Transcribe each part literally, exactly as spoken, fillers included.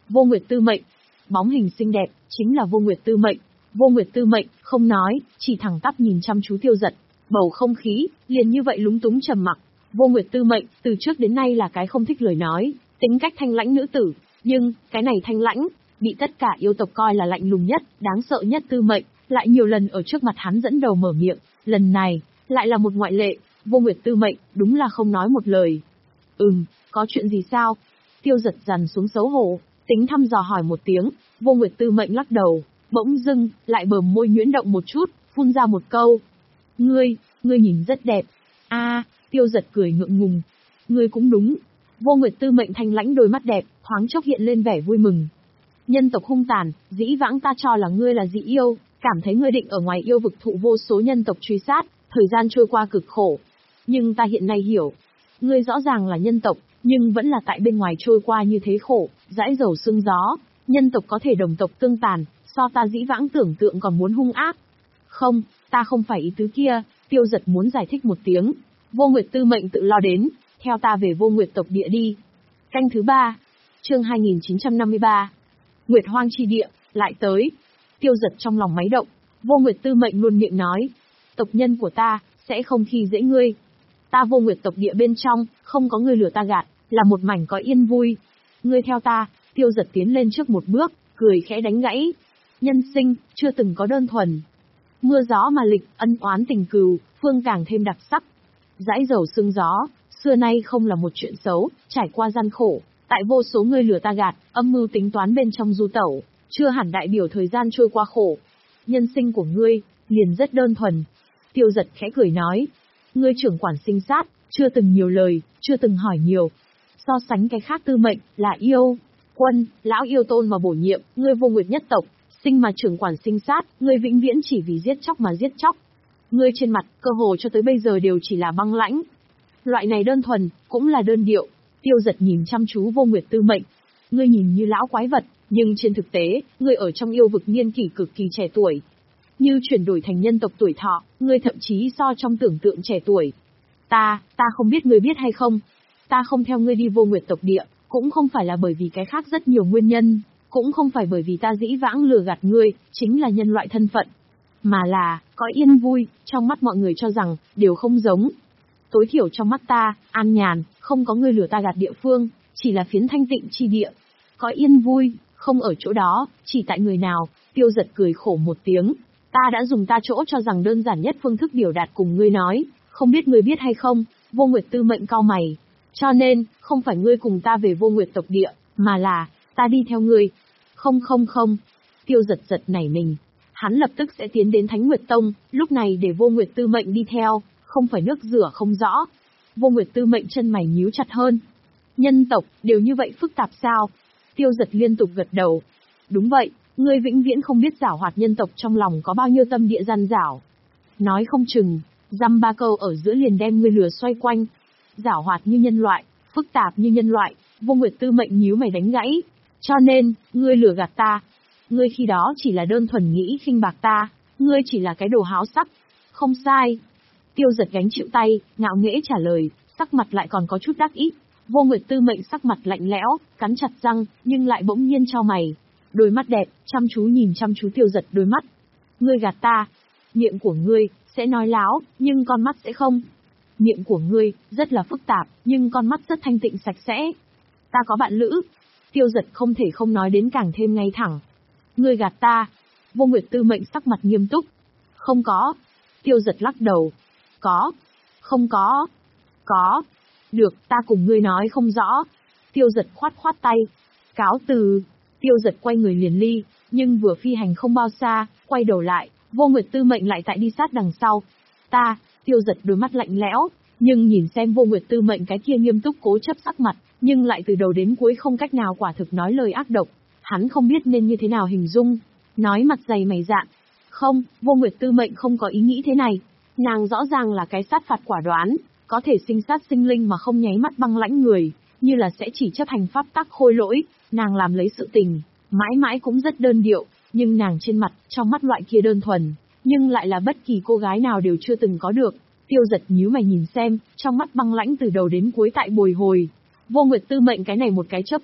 Vô Nguyệt Tư Mệnh. Bóng hình xinh đẹp, chính là Vô Nguyệt Tư Mệnh. Vô Nguyệt Tư Mệnh, không nói, chỉ thẳng tắp nhìn chăm chú Tiêu Dật. Bầu không khí, liền như vậy lúng túng trầm mặc. Vô Nguyệt Tư Mệnh, từ trước đến nay là cái không thích lời nói, tính cách thanh lãnh nữ tử. Nhưng, cái này thanh lãnh, bị tất cả yêu tộc coi là lạnh lùng nhất, đáng sợ nhất Tư Mệnh, lại nhiều lần ở trước mặt hắn dẫn đầu mở miệng. Lần này, lại là một ngoại lệ. Vô Nguyệt Tư Mệnh, đúng là không nói một lời. Ừm, có chuyện gì sao? Tiêu Dật dằn xuống xấu hổ, tính thăm dò hỏi một tiếng. Vô Nguyệt Tư Mệnh lắc đầu, bỗng dưng, lại bờ môi nhuyễn động một chút, phun ra một câu. Ngươi, ngươi nhìn rất đẹp. A, Tiêu Dật cười ngượng ngùng. Ngươi cũng đúng. Vô Nguyệt Tư Mệnh thanh lãnh đôi mắt đẹp, thoáng chốc hiện lên vẻ vui mừng. Nhân tộc hung tàn, dĩ vãng ta cho là ngươi là dị yêu, cảm thấy ngươi định ở ngoài yêu vực thụ vô số nhân tộc truy sát, thời gian trôi qua cực khổ. Nhưng ta hiện nay hiểu, ngươi rõ ràng là nhân tộc, nhưng vẫn là tại bên ngoài trôi qua như thế khổ, dãi dầu sương gió. Nhân tộc có thể đồng tộc tương tàn, so ta dĩ vãng tưởng tượng còn muốn hung ác. Không, ta không phải ý tứ kia. Tiêu Dật muốn giải thích một tiếng. Vô Nguyệt Tư Mệnh tự lo đến, theo ta về Vô Nguyệt tộc địa đi. Canh thứ ba, chương hai nghìn chín trăm năm mươi ba. Nguyệt Hoang chi địa, lại tới. Tiêu Dật trong lòng máy động. Vô Nguyệt Tư Mệnh luôn miệng nói, tộc nhân của ta sẽ không khi dễ ngươi. Ta Vô Nguyệt tộc địa bên trong, không có ngươi lừa ta gạt, là một mảnh có yên vui. Ngươi theo ta. Tiêu Dật tiến lên trước một bước, cười khẽ đánh gãy. Nhân sinh, chưa từng có đơn thuần. Mưa gió mà lịch, ân oán tình cừu, phương càng thêm đặc sắc. Dãi dầu sương gió, xưa nay không là một chuyện xấu, trải qua gian khổ, tại vô số ngươi lừa ta gạt, âm mưu tính toán bên trong du tẩu, chưa hẳn đại biểu thời gian trôi qua khổ. Nhân sinh của ngươi, liền rất đơn thuần. Tiêu Dật khẽ cười nói, ngươi trưởng quản sinh sát, chưa từng nhiều lời, chưa từng hỏi nhiều. So sánh cái khác Tư Mệnh, là yêu, quân, lão yêu tôn mà bổ nhiệm, ngươi Vô Nguyệt nhất tộc, sinh mà trưởng quản sinh sát, ngươi vĩnh viễn chỉ vì giết chóc mà giết chóc. Ngươi trên mặt, cơ hồ cho tới bây giờ đều chỉ là băng lãnh. Loại này đơn thuần, cũng là đơn điệu. Tiêu Dật nhìn chăm chú Vô Nguyệt Tư Mệnh. Ngươi nhìn như lão quái vật, nhưng trên thực tế, ngươi ở trong yêu vực niên kỷ cực kỳ trẻ tuổi. Như chuyển đổi thành nhân tộc tuổi thọ, ngươi thậm chí so trong tưởng tượng trẻ tuổi. Ta, ta không biết ngươi biết hay không. Ta không theo ngươi đi Vô Nguyệt tộc địa, cũng không phải là bởi vì cái khác rất nhiều nguyên nhân, cũng không phải bởi vì ta dĩ vãng lừa gạt ngươi, chính là nhân loại thân phận. Mà là, có yên vui, trong mắt mọi người cho rằng, đều không giống. Tối thiểu trong mắt ta, an nhàn, không có ngươi lừa ta gạt địa phương, chỉ là phiến thanh tịnh chi địa. Có yên vui, không ở chỗ đó, chỉ tại người nào. Tiêu Dật cười khổ một tiếng. Ta đã dùng ta chỗ cho rằng đơn giản nhất phương thức biểu đạt cùng ngươi nói, không biết ngươi biết hay không. Vô Nguyệt Tư Mệnh cau mày. Cho nên, không phải ngươi cùng ta về Vô Nguyệt tộc địa, mà là, ta đi theo ngươi. Không không không. Tiêu Dật giật nảy mình. Hắn lập tức sẽ tiến đến Thánh Nguyệt Tông, lúc này để Vô Nguyệt Tư Mệnh đi theo, không phải nước rửa không rõ. Vô Nguyệt Tư Mệnh chân mày nhíu chặt hơn. Nhân tộc, đều như vậy phức tạp sao? Tiêu Dật liên tục gật đầu. Đúng vậy, ngươi vĩnh viễn không biết giảo hoạt nhân tộc trong lòng có bao nhiêu tâm địa gian giảo. Nói không chừng, dăm ba câu ở giữa liền đem ngươi lừa xoay quanh. Giảo hoạt như nhân loại, phức tạp như nhân loại. Vô Nguyệt Tư Mệnh nhíu mày đánh gãy. Cho nên, ngươi lừa gạt ta. Ngươi khi đó chỉ là đơn thuần nghĩ khinh bạc ta, ngươi chỉ là cái đồ háo sắc. Không sai. Tiêu Dật gánh chịu tay, ngạo nghễ trả lời, sắc mặt lại còn có chút đắc ý. Vô Nguyệt Tư Mệnh sắc mặt lạnh lẽo, cắn chặt răng, nhưng lại bỗng nhiên chau mày. Đôi mắt đẹp, chăm chú nhìn chăm chú Tiêu Dật đôi mắt. Ngươi gạt ta. Miệng của ngươi, sẽ nói láo, nhưng con mắt sẽ không. Miệng của ngươi, rất là phức tạp, nhưng con mắt rất thanh tịnh sạch sẽ. Ta có bạn lữ. Tiêu Dật không thể không nói đến càng thêm ngay thẳng. Ngươi gạt ta. Vô Nguyệt Tư Mệnh sắc mặt nghiêm túc. Không có. Tiêu Dật lắc đầu. Có. Không có. Có. Được, ta cùng ngươi nói không rõ. Tiêu Dật khoát khoát tay. Cáo từ. Tiêu Dật quay người liền ly, nhưng vừa phi hành không bao xa, quay đầu lại, Vô Nguyệt Tư Mệnh lại tại đi sát đằng sau. Ta, Tiêu Dật đôi mắt lạnh lẽo, nhưng nhìn xem Vô Nguyệt Tư Mệnh cái kia nghiêm túc cố chấp sắc mặt, nhưng lại từ đầu đến cuối không cách nào quả thực nói lời ác độc. Hắn không biết nên như thế nào hình dung. Nói mặt dày mày dạn. Không, Vô Nguyệt Tư Mệnh không có ý nghĩ thế này. Nàng rõ ràng là cái sát phạt quả đoán, có thể sinh sát sinh linh mà không nháy mắt băng lãnh người, như là sẽ chỉ chấp hành pháp tắc khôi lỗi. Nàng làm lấy sự tình, mãi mãi cũng rất đơn điệu, nhưng nàng trên mặt, trong mắt loại kia đơn thuần, nhưng lại là bất kỳ cô gái nào đều chưa từng có được. Tiêu Dật nhíu mày nhìn xem, trong mắt băng lãnh từ đầu đến cuối tại bồi hồi. Vô Nguyệt Tư Mệnh cái này một cái chớp mắt,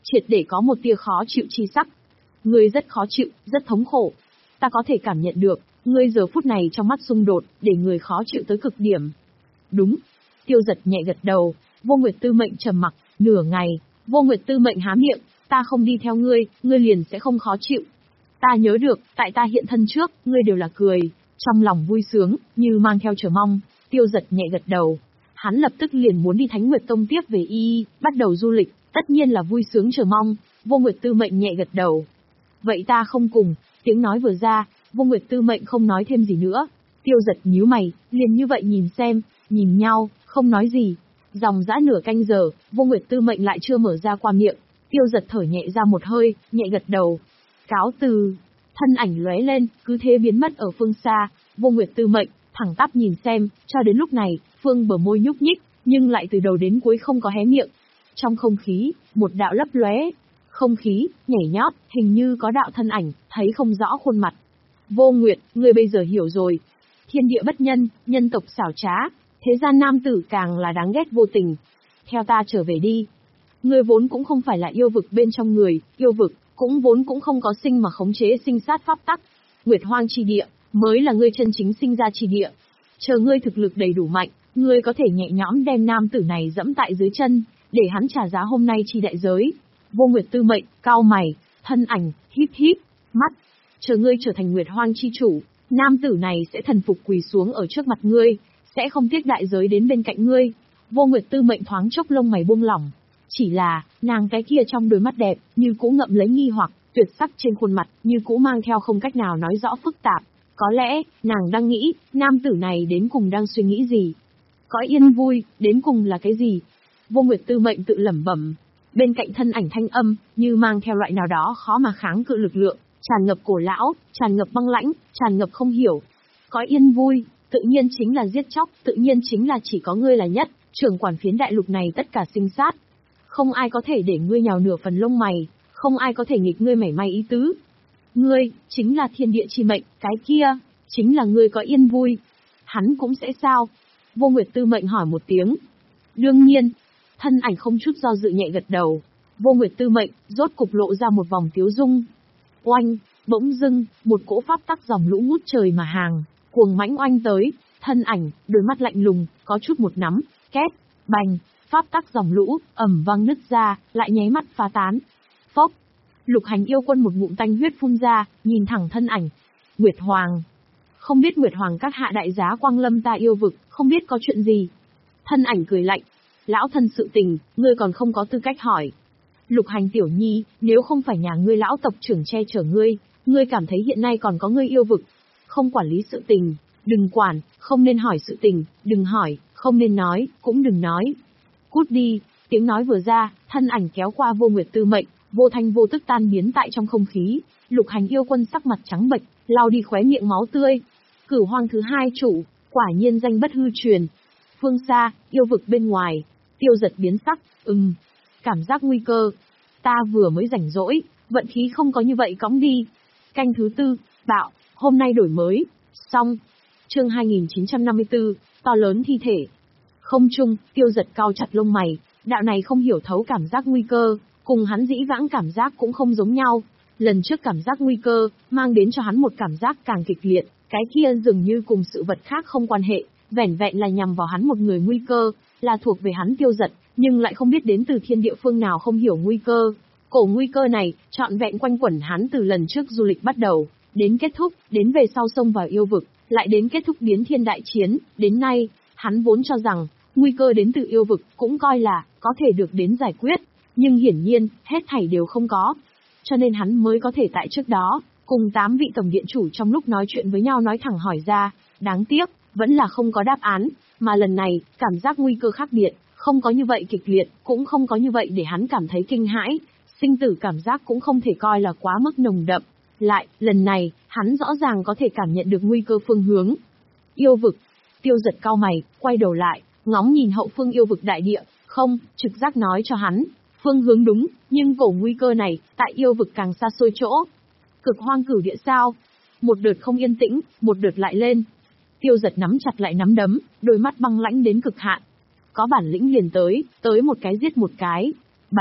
triệt để có một tia khó chịu chi sắc. Ngươi rất khó chịu, rất thống khổ. Ta có thể cảm nhận được, ngươi giờ phút này trong mắt xung đột, để người khó chịu tới cực điểm. Đúng. Tiêu Giật nhẹ gật đầu, Vô Nguyệt Tư Mệnh trầm mặc, nửa ngày, Vô Nguyệt Tư Mệnh há miệng, ta không đi theo ngươi, ngươi liền sẽ không khó chịu. Ta nhớ được, tại ta hiện thân trước, ngươi đều là cười, trong lòng vui sướng, như mang theo chờ mong. Tiêu Giật nhẹ gật đầu. Hắn lập tức liền muốn đi Thánh Nguyệt Tông tiếp về y, bắt đầu du lịch, tất nhiên là vui sướng chờ mong. Vô Nguyệt Tư Mệnh nhẹ gật đầu. Vậy ta không cùng, tiếng nói vừa ra, Vô Nguyệt Tư Mệnh không nói thêm gì nữa. Tiêu Giật nhíu mày, liền như vậy nhìn xem, nhìn nhau, không nói gì. Dòng dã nửa canh giờ, Vô Nguyệt Tư Mệnh lại chưa mở ra qua miệng. Tiêu Giật thở nhẹ ra một hơi, nhẹ gật đầu. Cáo từ. Thân ảnh lóe lên, cứ thế biến mất ở phương xa. Vô Nguyệt Tư Mệnh thẳng tắp nhìn xem, cho đến lúc này, Phương bờ môi nhúc nhích, nhưng lại từ đầu đến cuối không có hé miệng. Trong không khí, một đạo lấp lóe, không khí nhảy nhót, hình như có đạo thân ảnh, thấy không rõ khuôn mặt. Vô Nguyệt, ngươi bây giờ hiểu rồi. Thiên địa bất nhân, nhân tộc xảo trá, thế gian nam tử càng là đáng ghét vô tình. Theo ta trở về đi. Ngươi vốn cũng không phải là yêu vực bên trong người, yêu vực cũng vốn cũng không có sinh mà khống chế sinh sát pháp tắc. Nguyệt Hoang chi địa mới là ngươi chân chính sinh ra chi địa. Chờ ngươi thực lực đầy đủ mạnh, ngươi có thể nhẹ nhõm đem nam tử này dẫm tại dưới chân, để hắn trả giá hôm nay chi đại giới. Vô Nguyệt Tư Mệnh cau mày, thân ảnh híp híp mắt. Chờ ngươi trở thành Nguyệt Hoang chi chủ, nam tử này sẽ thần phục quỳ xuống ở trước mặt ngươi, sẽ không tiếc đại giới đến bên cạnh ngươi. Vô Nguyệt Tư Mệnh thoáng chốc lông mày buông lỏng. Chỉ là, nàng cái kia trong đôi mắt đẹp, như cũ ngậm lấy nghi hoặc, tuyệt sắc trên khuôn mặt, như cũ mang theo không cách nào nói rõ phức tạp. Có lẽ, nàng đang nghĩ, nam tử này đến cùng đang suy nghĩ gì? Có yên vui, đến cùng là cái gì? Vô Nguyệt Tư Mệnh tự lẩm bẩm. Bên cạnh thân ảnh thanh âm, như mang theo loại nào đó khó mà kháng cự lực lượng, tràn ngập cổ lão, tràn ngập băng lãnh, tràn ngập không hiểu. Có yên vui, tự nhiên chính là giết chóc, tự nhiên chính là chỉ có ngươi là nhất, trưởng quản phiến đại lục này tất cả sinh sát. Không ai có thể để ngươi nhào nửa phần lông mày, không ai có thể nghịch ngươi mảy may ý tứ. Ngươi, chính là thiên địa chi mệnh, cái kia, chính là ngươi có yên vui. Hắn cũng sẽ sao? Vô Nguyệt Tư Mệnh hỏi một tiếng. Đương nhiên, thân ảnh không chút do dự nhẹ gật đầu. Vô Nguyệt Tư Mệnh, rốt cục lộ ra một vòng tiếu dung. Oanh, bỗng dưng, một cỗ pháp tắc dòng lũ ngút trời mà hàng, cuồng mãnh oanh tới, thân ảnh, đôi mắt lạnh lùng, có chút một nắm, két, bành, pháp tắc dòng lũ, ầm vang nứt ra, lại nháy mắt phá tán. Phốc, Lục Hành yêu quân một ngụm tanh huyết phun ra, nhìn thẳng thân ảnh. Nguyệt Hoàng. Không biết Nguyệt Hoàng các hạ đại giá quang lâm ta yêu vực, không biết có chuyện gì. Thân ảnh cười lạnh. Lão thân sự tình, ngươi còn không có tư cách hỏi. Lục Hành tiểu nhi, nếu không phải nhà ngươi lão tộc trưởng che chở ngươi, ngươi cảm thấy hiện nay còn có ngươi yêu vực. Không quản lý sự tình, đừng quản, không nên hỏi sự tình, đừng hỏi, không nên nói, cũng đừng nói. Cút đi, tiếng nói vừa ra, thân ảnh kéo qua Vô Nguyệt Tư Mệnh, vô thanh vô tức tan biến tại trong không khí. Lục Hành yêu quân sắc mặt trắng bệch, lau đi khóe miệng máu tươi. Cửu Hoang thứ hai chủ, quả nhiên danh bất hư truyền. Phương xa, yêu vực bên ngoài, Tiêu Giật biến sắc, ừm, cảm giác nguy cơ. Ta vừa mới rảnh rỗi, vận khí không có như vậy cõng đi. Canh thứ tư, bạo, hôm nay đổi mới, xong. Chương hai nghìn chín trăm năm mươi tư, to lớn thi thể. Không trung, Tiêu Giật cau chặt lông mày, đạo này không hiểu thấu cảm giác nguy cơ, cùng hắn dĩ vãng cảm giác cũng không giống nhau. Lần trước cảm giác nguy cơ, mang đến cho hắn một cảm giác càng kịch liệt, cái kia dường như cùng sự vật khác không quan hệ, vẻn vẹn là nhằm vào hắn một người nguy cơ, là thuộc về hắn Tiêu Giật, nhưng lại không biết đến từ thiên địa phương nào không hiểu nguy cơ. Cổ nguy cơ này, trọn vẹn quanh quẩn hắn từ lần trước du lịch bắt đầu, đến kết thúc, đến về sau xông vào yêu vực, lại đến kết thúc biến thiên đại chiến, đến nay, hắn vốn cho rằng, nguy cơ đến từ yêu vực, cũng coi là, có thể được đến giải quyết, nhưng hiển nhiên, hết thảy đều không có. Cho nên hắn mới có thể tại trước đó, cùng tám vị tổng điện chủ trong lúc nói chuyện với nhau nói thẳng hỏi ra, đáng tiếc, vẫn là không có đáp án, mà lần này, cảm giác nguy cơ khác biệt, không có như vậy kịch liệt, cũng không có như vậy để hắn cảm thấy kinh hãi, sinh tử cảm giác cũng không thể coi là quá mức nồng đậm. Lại, lần này, hắn rõ ràng có thể cảm nhận được nguy cơ phương hướng. Yêu vực. Tiêu Giật cau mày, quay đầu lại, ngóng nhìn hậu phương yêu vực đại địa, không, trực giác nói cho hắn, phương hướng đúng, nhưng cổ nguy cơ này, tại yêu vực càng xa xôi chỗ. Cực Hoang cửu địa sao? Một đợt không yên tĩnh, một đợt lại lên. Tiêu Giật nắm chặt lại nắm đấm, đôi mắt băng lãnh đến cực hạn. Có bản lĩnh liền tới, tới một cái giết một cái. Bành,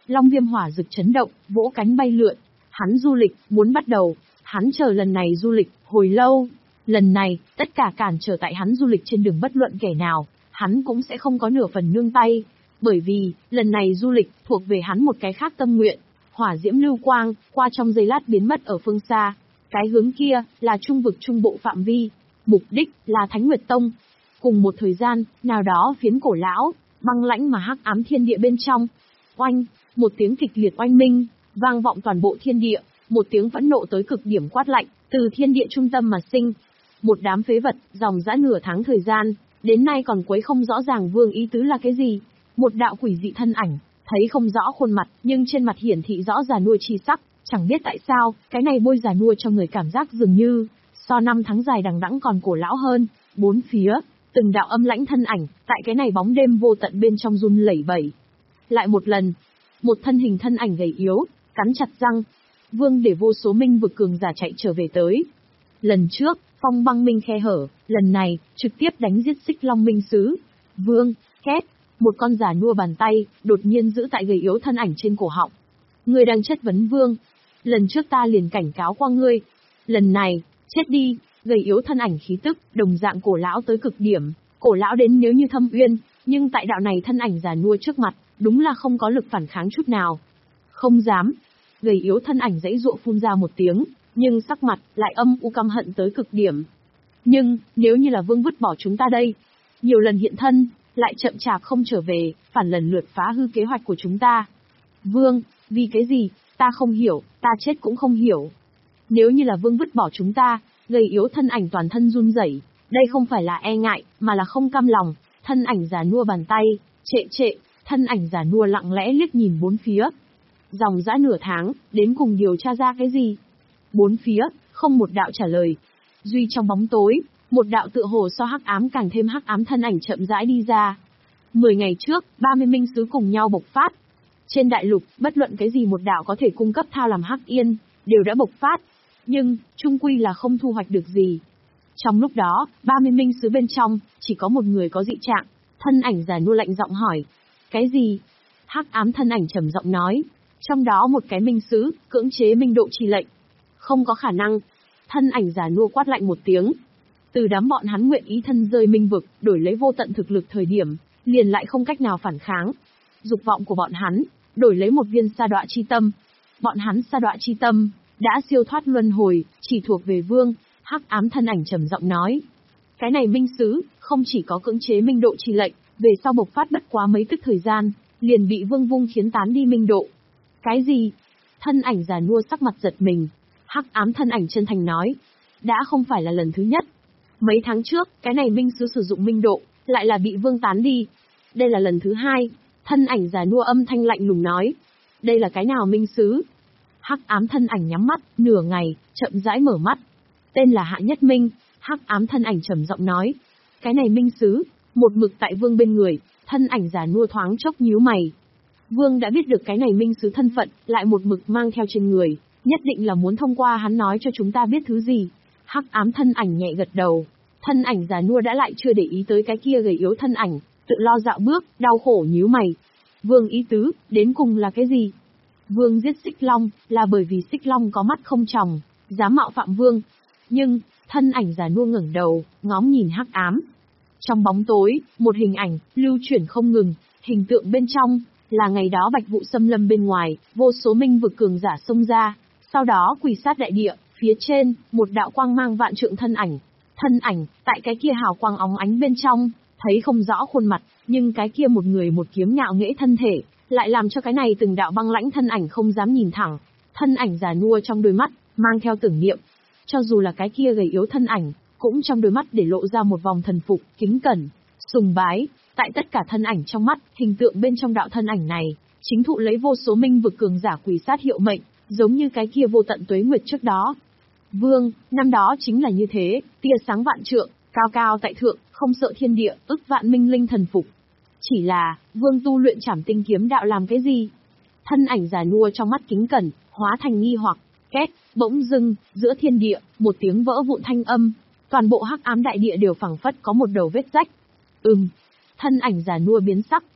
Long viêm hỏa rực chấn động, vỗ cánh bay lượn. Hắn du lịch, muốn bắt đầu. Hắn chờ lần này du lịch, hồi lâu. Lần này, tất cả cản trở tại hắn du lịch trên đường bất luận kẻ nào, hắn cũng sẽ không có nửa phần nương tay. Bởi vì, lần này du lịch, thuộc về hắn một cái khác tâm nguyện. Hỏa diễm lưu quang, qua trong giây lát biến mất ở phương xa. Cái hướng kia, là trung vực trung bộ phạm vi. Mục đích, là Thánh Nguyệt Tông. Cùng một thời gian, nào đó phiến cổ lão, băng lãnh mà hắc ám thiên địa bên trong. Oanh, một tiếng kịch liệt oanh minh, vang vọng toàn bộ thiên địa, một tiếng phẫn nộ tới cực điểm quát lạnh, từ thiên địa trung tâm mà sinh. Một đám phế vật, dòng dã nửa tháng thời gian, đến nay còn quấy không rõ ràng vương ý tứ là cái gì. Một đạo quỷ dị thân ảnh, thấy không rõ khuôn mặt, nhưng trên mặt hiển thị rõ già nua chi sắc, chẳng biết tại sao, cái này bôi già nua cho người cảm giác dường như, so năm tháng dài đằng đẵng còn cổ lão hơn. Bốn phía, từng đạo âm lãnh thân ảnh, tại cái này bóng đêm vô tận bên trong run lẩy bẩy. Lại một lần, một thân hình thân ảnh gầy yếu, cắn chặt răng. Vương để vô số minh vực cường giả chạy trở về tới. Lần trước, phong băng minh khe hở, lần này, trực tiếp đánh giết Xích Long Minh Sứ. Vương, két, một con giả nua bàn tay, đột nhiên giữ tại gầy yếu thân ảnh trên cổ họng. Ngươi đang chất vấn Vương. Lần trước ta liền cảnh cáo qua ngươi. Lần này, chết đi, gầy yếu thân ảnh khí tức, đồng dạng cổ lão tới cực điểm. Cổ lão đến nếu như thâm uyên, nhưng tại đạo này thân ảnh giả nua trước mặt, đúng là không có lực phản kháng chút nào. Không dám. Gầy yếu thân ảnh dãy dụa phun ra một tiếng, nhưng sắc mặt lại âm u căm hận tới cực điểm. Nhưng, nếu như là Vương vứt bỏ chúng ta đây, nhiều lần hiện thân, lại chậm chạp không trở về, phản lần lượt phá hư kế hoạch của chúng ta. Vương, vì cái gì, ta không hiểu, ta chết cũng không hiểu. Nếu như là Vương vứt bỏ chúng ta, gầy yếu thân ảnh toàn thân run rẩy, đây không phải là e ngại, mà là không cam lòng. Thân ảnh già nua bàn tay, trệ trệ, thân ảnh già nua lặng lẽ liếc nhìn bốn phía. Dòng dã nửa tháng, đến cùng điều tra ra cái gì? Bốn phía, không một đạo trả lời. Duy trong bóng tối, một đạo tựa hồ so hắc ám càng thêm hắc ám thân ảnh chậm rãi đi ra. Mười ngày trước, ba mươi minh sứ cùng nhau bộc phát. Trên đại lục, bất luận cái gì một đạo có thể cung cấp thao làm hắc yên, đều đã bộc phát. Nhưng, chung quy là không thu hoạch được gì. Trong lúc đó, ba mươi minh sứ bên trong, chỉ có một người có dị trạng. Thân ảnh già nua lạnh giọng hỏi. Cái gì? Hắc ám thân ảnh trầm giọng nói. Trong đó một cái minh sứ, cưỡng chế minh độ trì lệnh. Không có khả năng. Thân ảnh già nua quát lạnh một tiếng. Từ đám bọn hắn nguyện ý thân rơi minh vực, đổi lấy vô tận thực lực thời điểm, liền lại không cách nào phản kháng. Dục vọng của bọn hắn, đổi lấy một viên sa đọa chi tâm. Bọn hắn sa đọa chi tâm, đã siêu thoát luân hồi, chỉ thuộc về Vương. Hắc ám thân ảnh trầm giọng nói. Cái này minh sứ, không chỉ có cưỡng chế minh độ trì lệnh, về sau bộc phát bất quá mấy tức thời gian, liền bị Vương vung khiến tán đi minh độ. Cái gì? Thân ảnh già nua sắc mặt giật mình. Hắc ám thân ảnh chân thành nói. Đã không phải là lần thứ nhất. Mấy tháng trước, cái này minh sứ sử dụng minh độ, lại là bị Vương tán đi. Đây là lần thứ hai. Thân ảnh già nua âm thanh lạnh lùng nói. Đây là cái nào minh sứ? Hắc ám thân ảnh nhắm mắt, nửa ngày, chậm rãi mở mắt. Tên là Hạ Nhất Minh. Hắc ám thân ảnh trầm giọng nói. Cái này minh sứ, một mực tại Vương bên người. Thân ảnh già nua thoáng chốc nhíu mày. Vương đã biết được cái này minh sứ thân phận, lại một mực mang theo trên người, nhất định là muốn thông qua hắn nói cho chúng ta biết thứ gì. Hắc ám thân ảnh nhẹ gật đầu. Thân ảnh già nua đã lại chưa để ý tới cái kia gầy yếu thân ảnh, tự lo dạo bước, đau khổ nhíu mày. Vương ý tứ, đến cùng là cái gì? Vương giết Xích Long, là bởi vì Xích Long có mắt không tròng, dám mạo phạm Vương. Nhưng, thân ảnh già nua ngẩng đầu, ngóng nhìn hắc ám. Trong bóng tối, một hình ảnh, lưu chuyển không ngừng, hình tượng bên trong, là ngày đó Bạch Vụ xâm lâm bên ngoài, vô số minh vực cường giả xông ra, sau đó quỳ sát đại địa, phía trên, một đạo quang mang vạn trượng thân ảnh. Thân ảnh, tại cái kia hào quang óng ánh bên trong, thấy không rõ khuôn mặt, nhưng cái kia một người một kiếm ngạo nghễ thân thể, lại làm cho cái này từng đạo băng lãnh thân ảnh không dám nhìn thẳng. Thân ảnh già nua trong đôi mắt, mang theo tưởng niệm. Cho dù là cái kia gầy yếu thân ảnh, cũng trong đôi mắt để lộ ra một vòng thần phục, kính cẩn, sùng bái. Tại tất cả thân ảnh trong mắt, hình tượng bên trong đạo thân ảnh này, chính thụ lấy vô số minh vực cường giả quỳ sát hiệu mệnh, giống như cái kia vô tận tuế nguyệt trước đó. Vương, năm đó chính là như thế, tia sáng vạn trượng, cao cao tại thượng, không sợ thiên địa, ức vạn minh linh thần phục. Chỉ là, Vương tu luyện Trảm Tinh kiếm đạo làm cái gì? Thân ảnh già nua trong mắt kính cẩn, hóa thành nghi hoặc, két, bỗng dưng, giữa thiên địa, một tiếng vỡ vụn thanh âm, toàn bộ hắc ám đại địa đều phảng phất có một đầu vết rách. Ừm. Thân ảnh già nua biến sắc,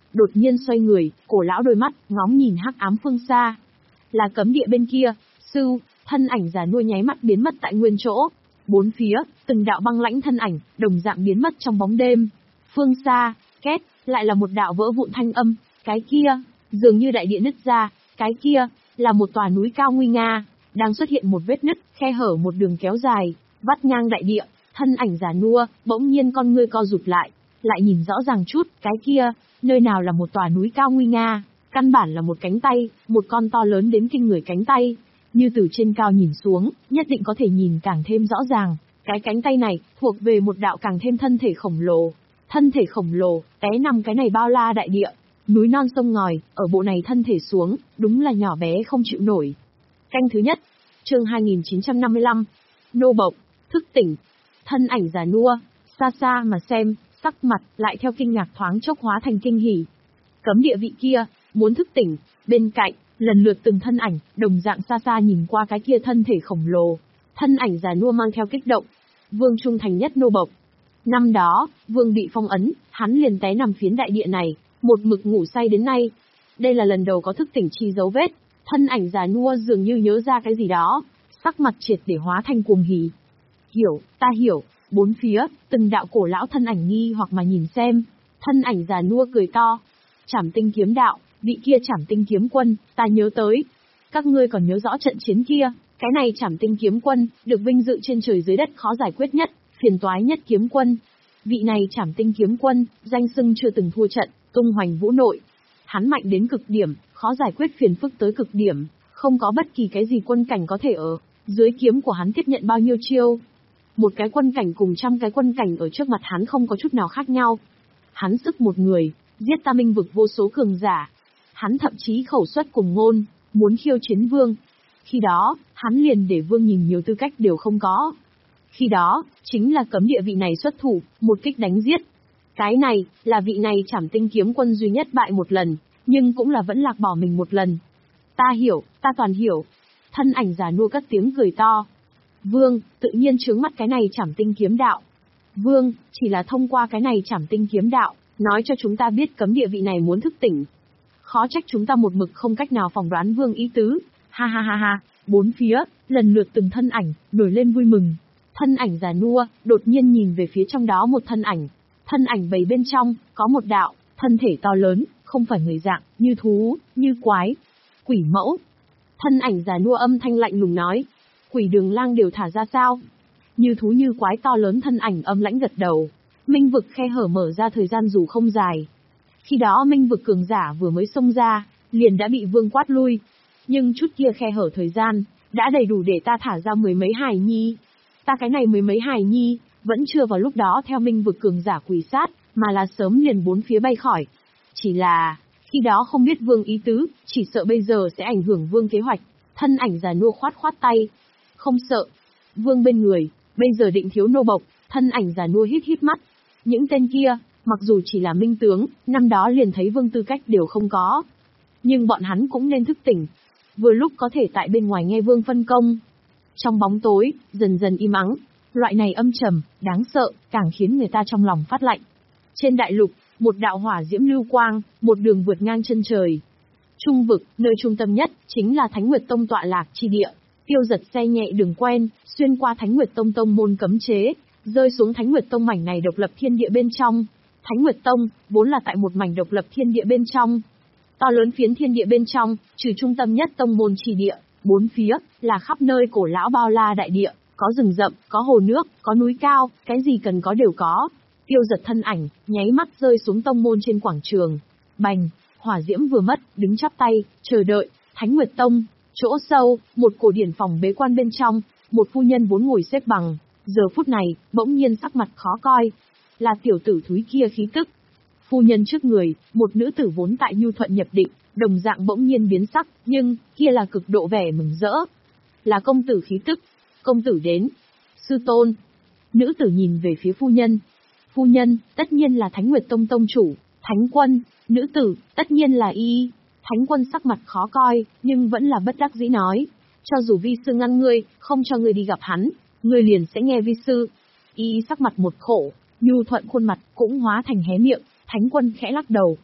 đột nhiên xoay người, cổ lão đôi mắt, ngóng nhìn hắc ám phương xa. Là cấm địa bên kia, sư, thân ảnh già nua nháy mắt biến mất tại nguyên chỗ. Bốn phía, từng đạo băng lãnh thân ảnh, đồng dạng biến mất trong bóng đêm. Phương xa, két, lại là một đạo vỡ vụn thanh âm, cái kia, dường như đại địa nứt ra, cái kia, là một tòa núi cao nguy nga, đang xuất hiện một vết nứt, khe hở một đường kéo dài, vắt ngang đại địa, thân ảnh già nua, bỗng nhiên con ngươi co rụt lại, lại nhìn rõ ràng chút, cái kia, nơi nào là một tòa núi cao nguy nga, căn bản là một cánh tay, một con to lớn đến kinh người cánh tay, như từ trên cao nhìn xuống, nhất định có thể nhìn càng thêm rõ ràng, cái cánh tay này, thuộc về một đạo càng thêm thân thể khổng lồ, thân thể khổng lồ, té nằm cái này bao la đại địa, núi non sông ngòi, ở bộ này thân thể xuống, đúng là nhỏ bé không chịu nổi. Canh thứ nhất, chương hai nghìn chín trăm năm mươi lăm, nô bộc, thức tỉnh, thân ảnh già nua, xa xa mà xem, sắc mặt lại theo kinh ngạc thoáng chốc hóa thành kinh hỉ. Cấm địa vị kia, muốn thức tỉnh, bên cạnh, lần lượt từng thân ảnh, đồng dạng xa xa nhìn qua cái kia thân thể khổng lồ, thân ảnh già nua mang theo kích động. Vương trung thành nhất nô bộc. Năm đó, Vương bị phong ấn, hắn liền té nằm phiến đại địa này, một mực ngủ say đến nay. Đây là lần đầu có thức tỉnh chi dấu vết, thân ảnh già nua dường như nhớ ra cái gì đó, sắc mặt triệt để hóa thành cuồng hỉ. Hiểu, ta hiểu, bốn phía, từng đạo cổ lão thân ảnh nghi hoặc mà nhìn xem, thân ảnh già nua cười to. Trảm tinh kiếm đạo, vị kia trảm tinh kiếm quân, ta nhớ tới. Các ngươi còn nhớ rõ trận chiến kia, cái này trảm tinh kiếm quân, được vinh dự trên trời dưới đất khó giải quyết nhất, phiền toái nhất kiếm quân. Vị này trảm tinh kiếm quân, danh xưng chưa từng thua trận, tung hoành vũ nội. Hắn mạnh đến cực điểm, khó giải quyết phiền phức tới cực điểm, không có bất kỳ cái gì quân cảnh có thể ở dưới kiếm của hắn tiếp nhận bao nhiêu chiêu. Một cái quân cảnh cùng trăm cái quân cảnh ở trước mặt hắn không có chút nào khác nhau. Hắn sức một người, giết ta minh vực vô số cường giả. Hắn thậm chí khẩu xuất cùng ngôn, muốn khiêu chiến vương. Khi đó, hắn liền để vương nhìn nhiều tư cách đều không có. Khi đó, chính là cấm địa vị này xuất thủ, một kích đánh giết. Cái này, là vị này trảm tinh kiếm quân duy nhất bại một lần, nhưng cũng là vẫn lạc bỏ mình một lần. Ta hiểu, ta toàn hiểu. Thân ảnh già nua cất tiếng cười to. Vương, tự nhiên trướng mắt cái này trảm tinh kiếm đạo. Vương, chỉ là thông qua cái này trảm tinh kiếm đạo, nói cho chúng ta biết cấm địa vị này muốn thức tỉnh. Khó trách chúng ta một mực không cách nào phỏng đoán vương ý tứ. Ha ha ha ha, bốn phía, lần lượt từng thân ảnh, nổi lên vui mừng. Thân ảnh già nua, đột nhiên nhìn về phía trong đó một thân ảnh. Thân ảnh bầy bên trong, có một đạo, thân thể to lớn, không phải người dạng, như thú, như quái. Quỷ mẫu. Thân ảnh già nua âm thanh lạnh lùng nói. Quỷ đường lang đều thả ra sao? Như thú như quái to lớn thân ảnh âm lãnh gật đầu. Minh vực khe hở mở ra thời gian dù không dài. Khi đó minh vực cường giả vừa mới xông ra, liền đã bị vương quát lui. Nhưng chút kia khe hở thời gian, đã đầy đủ để ta thả ra mười mấy hài nhi. Ta cái này mười mấy hài nhi, vẫn chưa vào lúc đó theo minh vực cường giả quỷ sát, mà là sớm liền bốn phía bay khỏi. Chỉ là, khi đó không biết vương ý tứ, chỉ sợ bây giờ sẽ ảnh hưởng vương kế hoạch. Thân ảnh già nua khoát khoát tay. Không sợ. Vương bên người, bây giờ định thiếu nô bộc, thân ảnh già nua hít hít mắt. Những tên kia, mặc dù chỉ là minh tướng, năm đó liền thấy vương tư cách đều không có. Nhưng bọn hắn cũng nên thức tỉnh. Vừa lúc có thể tại bên ngoài nghe vương phân công. Trong bóng tối, dần dần im ắng, loại này âm trầm, đáng sợ, càng khiến người ta trong lòng phát lạnh. Trên đại lục, một đạo hỏa diễm lưu quang, một đường vượt ngang chân trời. Trung vực, nơi trung tâm nhất, chính là Thánh Nguyệt Tông tọa lạc chi địa. Tiêu Giật xe nhẹ đường quen, xuyên qua Thánh Nguyệt Tông tông môn cấm chế, rơi xuống Thánh Nguyệt Tông mảnh này độc lập thiên địa bên trong. Thánh Nguyệt Tông, vốn là tại một mảnh độc lập thiên địa bên trong. To lớn phiến thiên địa bên trong, trừ trung tâm nhất tông môn chi địa, bốn phía, là khắp nơi cổ lão bao la đại địa, có rừng rậm, có hồ nước, có núi cao, cái gì cần có đều có. Tiêu Giật thân ảnh, nháy mắt rơi xuống tông môn trên quảng trường. Bành, hỏa diễm vừa mất, đứng chắp tay, chờ đợi, Thánh Nguyệt Tông. Chỗ sâu, một cổ điển phòng bế quan bên trong, một phu nhân vốn ngồi xếp bằng, giờ phút này, bỗng nhiên sắc mặt khó coi. Là tiểu tử thúi kia khí tức. Phu nhân trước người, một nữ tử vốn tại nhu thuận nhập định, đồng dạng bỗng nhiên biến sắc, nhưng, kia là cực độ vẻ mừng rỡ. Là công tử khí tức. Công tử đến. Sư tôn. Nữ tử nhìn về phía phu nhân. Phu nhân, tất nhiên là Thánh Nguyệt Tông tông chủ, Thánh Quân. Nữ tử, tất nhiên là y. Thánh Quân sắc mặt khó coi, nhưng vẫn là bất đắc dĩ nói. Cho dù vi sư ngăn ngươi, không cho ngươi đi gặp hắn, ngươi liền sẽ nghe vi sư. Y sắc mặt một khổ, nhu thuận khuôn mặt cũng hóa thành hé miệng. Thánh Quân khẽ lắc đầu.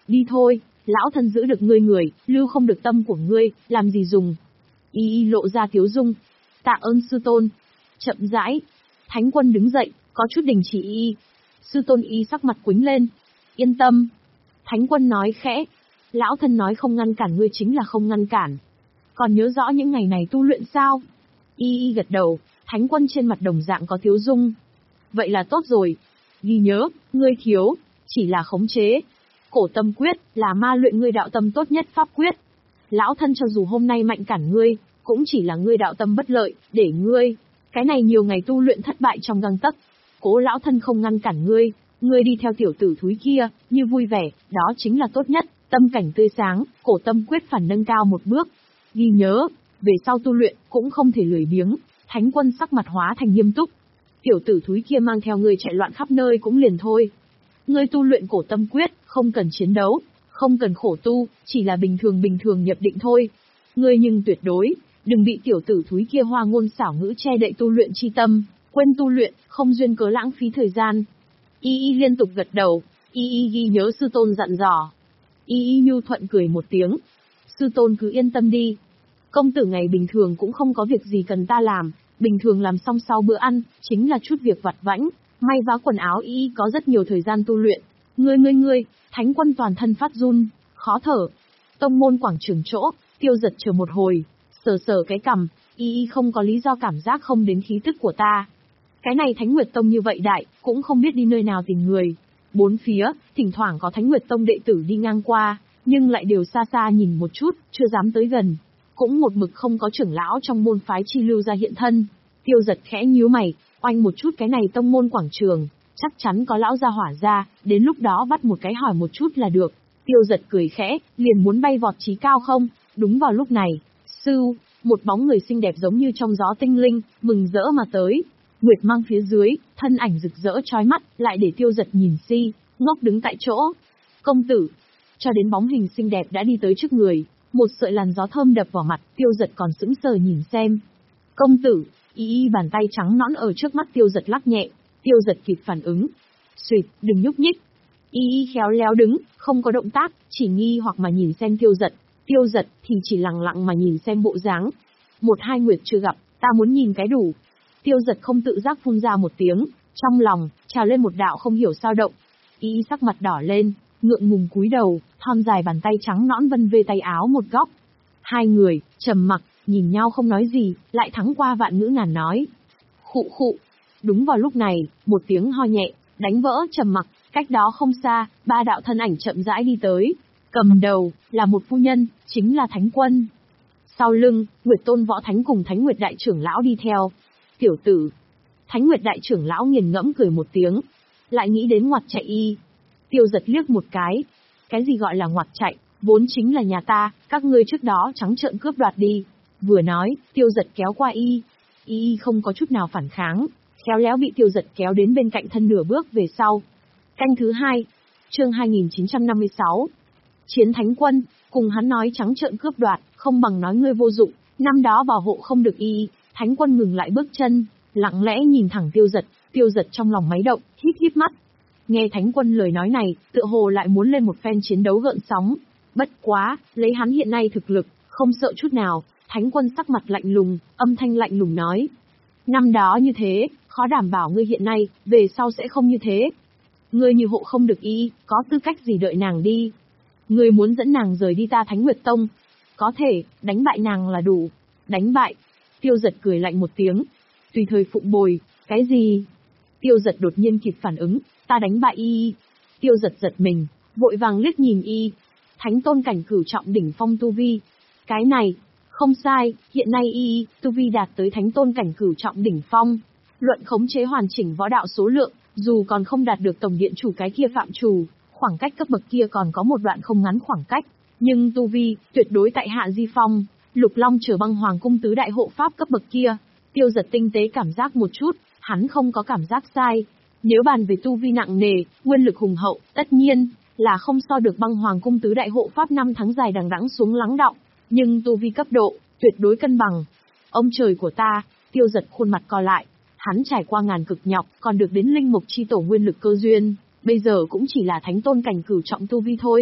Đi thôi, lão thân giữ được ngươi người, lưu không được tâm của ngươi, làm gì dùng. Y y lộ ra tiếu dung. Tạ ơn sư tôn. Chậm rãi. Thánh quân đứng dậy, có chút đình chỉ y y. Sư tôn y sắc mặt quính lên. Yên tâm. Thánh quân nói khẽ. Lão thân nói không ngăn cản ngươi chính là không ngăn cản. Còn nhớ rõ những ngày này tu luyện sao? Y y gật đầu, thánh quân trên mặt đồng dạng có tiếu dung. Vậy là tốt rồi. Ghi nhớ, ngươi thiếu, chỉ là khống chế. Cổ tâm quyết, là ma luyện ngươi đạo tâm tốt nhất pháp quyết. Lão thân cho dù hôm nay mạnh cản ngươi, cũng chỉ là ngươi đạo tâm bất lợi, để ngươi. Cái này nhiều ngày tu luyện thất bại trong gang tấc. Cố lão thân không ngăn cản ngươi, ngươi đi theo tiểu tử thúi kia, như vui vẻ, đó chính là tốt nhất. Tâm cảnh tươi sáng, cổ tâm quyết phản nâng cao một bước. Ghi nhớ, về sau tu luyện, cũng không thể lười biếng. Thánh quân sắc mặt hóa thành nghiêm túc. Tiểu tử thúi kia mang theo ngươi chạy loạn khắp nơi cũng liền thôi. Ngươi tu luyện cổ tâm quyết, không cần chiến đấu, không cần khổ tu, chỉ là bình thường bình thường nhập định thôi. Ngươi nhưng tuyệt đối, đừng bị tiểu tử thúi kia hoa ngôn xảo ngữ che đậy tu luyện chi tâm, quên tu luyện, không duyên cớ lãng phí thời gian. Y y liên tục gật đầu, y y ghi nhớ sư tôn dặn dò. Y y nhu thuận cười một tiếng. Sư tôn cứ yên tâm đi. Công tử ngày bình thường cũng không có việc gì cần ta làm, bình thường làm xong sau bữa ăn, chính là chút việc vặt vãnh, may vá quần áo. Y y có rất nhiều thời gian tu luyện. Ngươi ngươi ngươi, thánh quân toàn thân phát run, khó thở. Tông môn quảng trường chỗ, Tiêu Giật chờ một hồi, sờ sờ cái cằm, y y không có lý do cảm giác không đến khí tức của ta. Cái này Thánh Nguyệt Tông như vậy đại, cũng không biết đi nơi nào tìm người. Bốn phía, thỉnh thoảng có Thánh Nguyệt Tông đệ tử đi ngang qua, nhưng lại đều xa xa nhìn một chút, chưa dám tới gần. Cũng một mực không có trưởng lão trong môn phái chi lưu ra hiện thân. Tiêu Giật khẽ nhíu mày, oanh một chút cái này tông môn quảng trường, chắc chắn có lão gia hỏa ra, đến lúc đó bắt một cái hỏi một chút là được. Tiêu Giật cười khẽ, liền muốn bay vọt chí cao không? Đúng vào lúc này, sư, một bóng người xinh đẹp giống như trong gió tinh linh, mừng rỡ mà tới. Nguyệt mang phía dưới, thân ảnh rực rỡ chói mắt, lại để Tiêu Giật nhìn si, ngốc đứng tại chỗ. Công tử, cho đến bóng hình xinh đẹp đã đi tới trước người, một sợi làn gió thơm đập vào mặt, Tiêu Giật còn sững sờ nhìn xem. Công tử, y y bàn tay trắng nõn ở trước mắt Tiêu Giật lắc nhẹ, Tiêu Giật kịp phản ứng. Xuyệt, đừng nhúc nhích. Y y khéo léo đứng, không có động tác, chỉ nghi hoặc mà nhìn xem Tiêu Giật. Tiêu Giật thì chỉ lặng lặng mà nhìn xem bộ dáng. Một hai nguyệt chưa gặp, ta muốn nhìn cái đủ. Tiêu Giật không tự giác phun ra một tiếng, trong lòng trào lên một đạo không hiểu sao động. Y y sắc mặt đỏ lên, ngượng ngùng cúi đầu, thon dài bàn tay trắng nõn vân về tay áo một góc. Hai người trầm mặc, nhìn nhau không nói gì, lại thắng qua vạn ngữ ngàn nói. Khụ khụ. Đúng vào lúc này, một tiếng ho nhẹ, đánh vỡ trầm mặc, cách đó không xa, ba đạo thân ảnh chậm rãi đi tới. Cầm đầu, là một phu nhân, chính là Thánh Quân. Sau lưng, Nguyệt Tôn Võ Thánh cùng Thánh Nguyệt Đại trưởng lão đi theo. Tiểu tử. Thánh Nguyệt Đại trưởng lão nghiền ngẫm cười một tiếng. Lại nghĩ đến ngoặt chạy y. Tiêu Giật liếc một cái. Cái gì gọi là ngoặt chạy, vốn chính là nhà ta, các ngươi trước đó trắng trợn cướp đoạt đi. Vừa nói, Tiêu Giật kéo qua y. Y không có chút nào phản kháng, khéo léo bị Tiêu Giật kéo đến bên cạnh thân nửa bước về sau. Canh thứ hai, chương hai nghìn chín trăm năm mươi sáu. Chiến Thánh Quân, cùng hắn nói trắng trợn cướp đoạt, không bằng nói ngươi vô dụng, năm đó bảo hộ không được y. Thánh Quân ngừng lại bước chân, lặng lẽ nhìn thẳng Tiêu Giật, Tiêu Giật trong lòng máy động, híp híp mắt. Nghe Thánh Quân lời nói này, tựa hồ lại muốn lên một phen chiến đấu gợn sóng. Bất quá, lấy hắn hiện nay thực lực, không sợ chút nào. Thánh Quân sắc mặt lạnh lùng, âm thanh lạnh lùng nói. Năm đó như thế, khó đảm bảo ngươi hiện nay, về sau sẽ không như thế. Ngươi như hộ không được y, có tư cách gì đợi nàng đi. Ngươi muốn dẫn nàng rời đi ta Thánh Nguyệt Tông. Có thể, đánh bại nàng là đủ. Đánh bại. Tiêu Giật cười lạnh một tiếng. Tùy thời phụng bồi, cái gì? Tiêu Giật đột nhiên kịp phản ứng, ta đánh bại y. Tiêu Giật giật mình, vội vàng liếc nhìn y. Thánh tôn cảnh cửu trọng đỉnh phong tu vi. Cái này, không sai, hiện nay y, tu vi đạt tới thánh tôn cảnh cửu trọng đỉnh phong. Luận khống chế hoàn chỉnh võ đạo số lượng, dù còn không đạt được tổng điện chủ cái kia phạm chủ, khoảng cách cấp bậc kia còn có một đoạn không ngắn khoảng cách. Nhưng tu vi, tuyệt đối tại hạ di phong, Lục Long chờ băng hoàng cung tứ đại hộ pháp cấp bậc kia. Tiêu Giật tinh tế cảm giác một chút, hắn không có cảm giác sai. Nếu bàn về tu vi nặng nề, nguyên lực hùng hậu, tất nhiên là không so được băng hoàng cung tứ đại hộ pháp năm tháng dài đằng đẵng xuống lắng đọng. Nhưng tu vi cấp độ, tuyệt đối cân bằng. Ông trời của ta, Tiêu Giật khuôn mặt co lại. Hắn trải qua ngàn cực nhọc, còn được đến linh mục chi tổ nguyên lực cơ duyên, bây giờ cũng chỉ là thánh tôn cảnh cửu trọng tu vi thôi.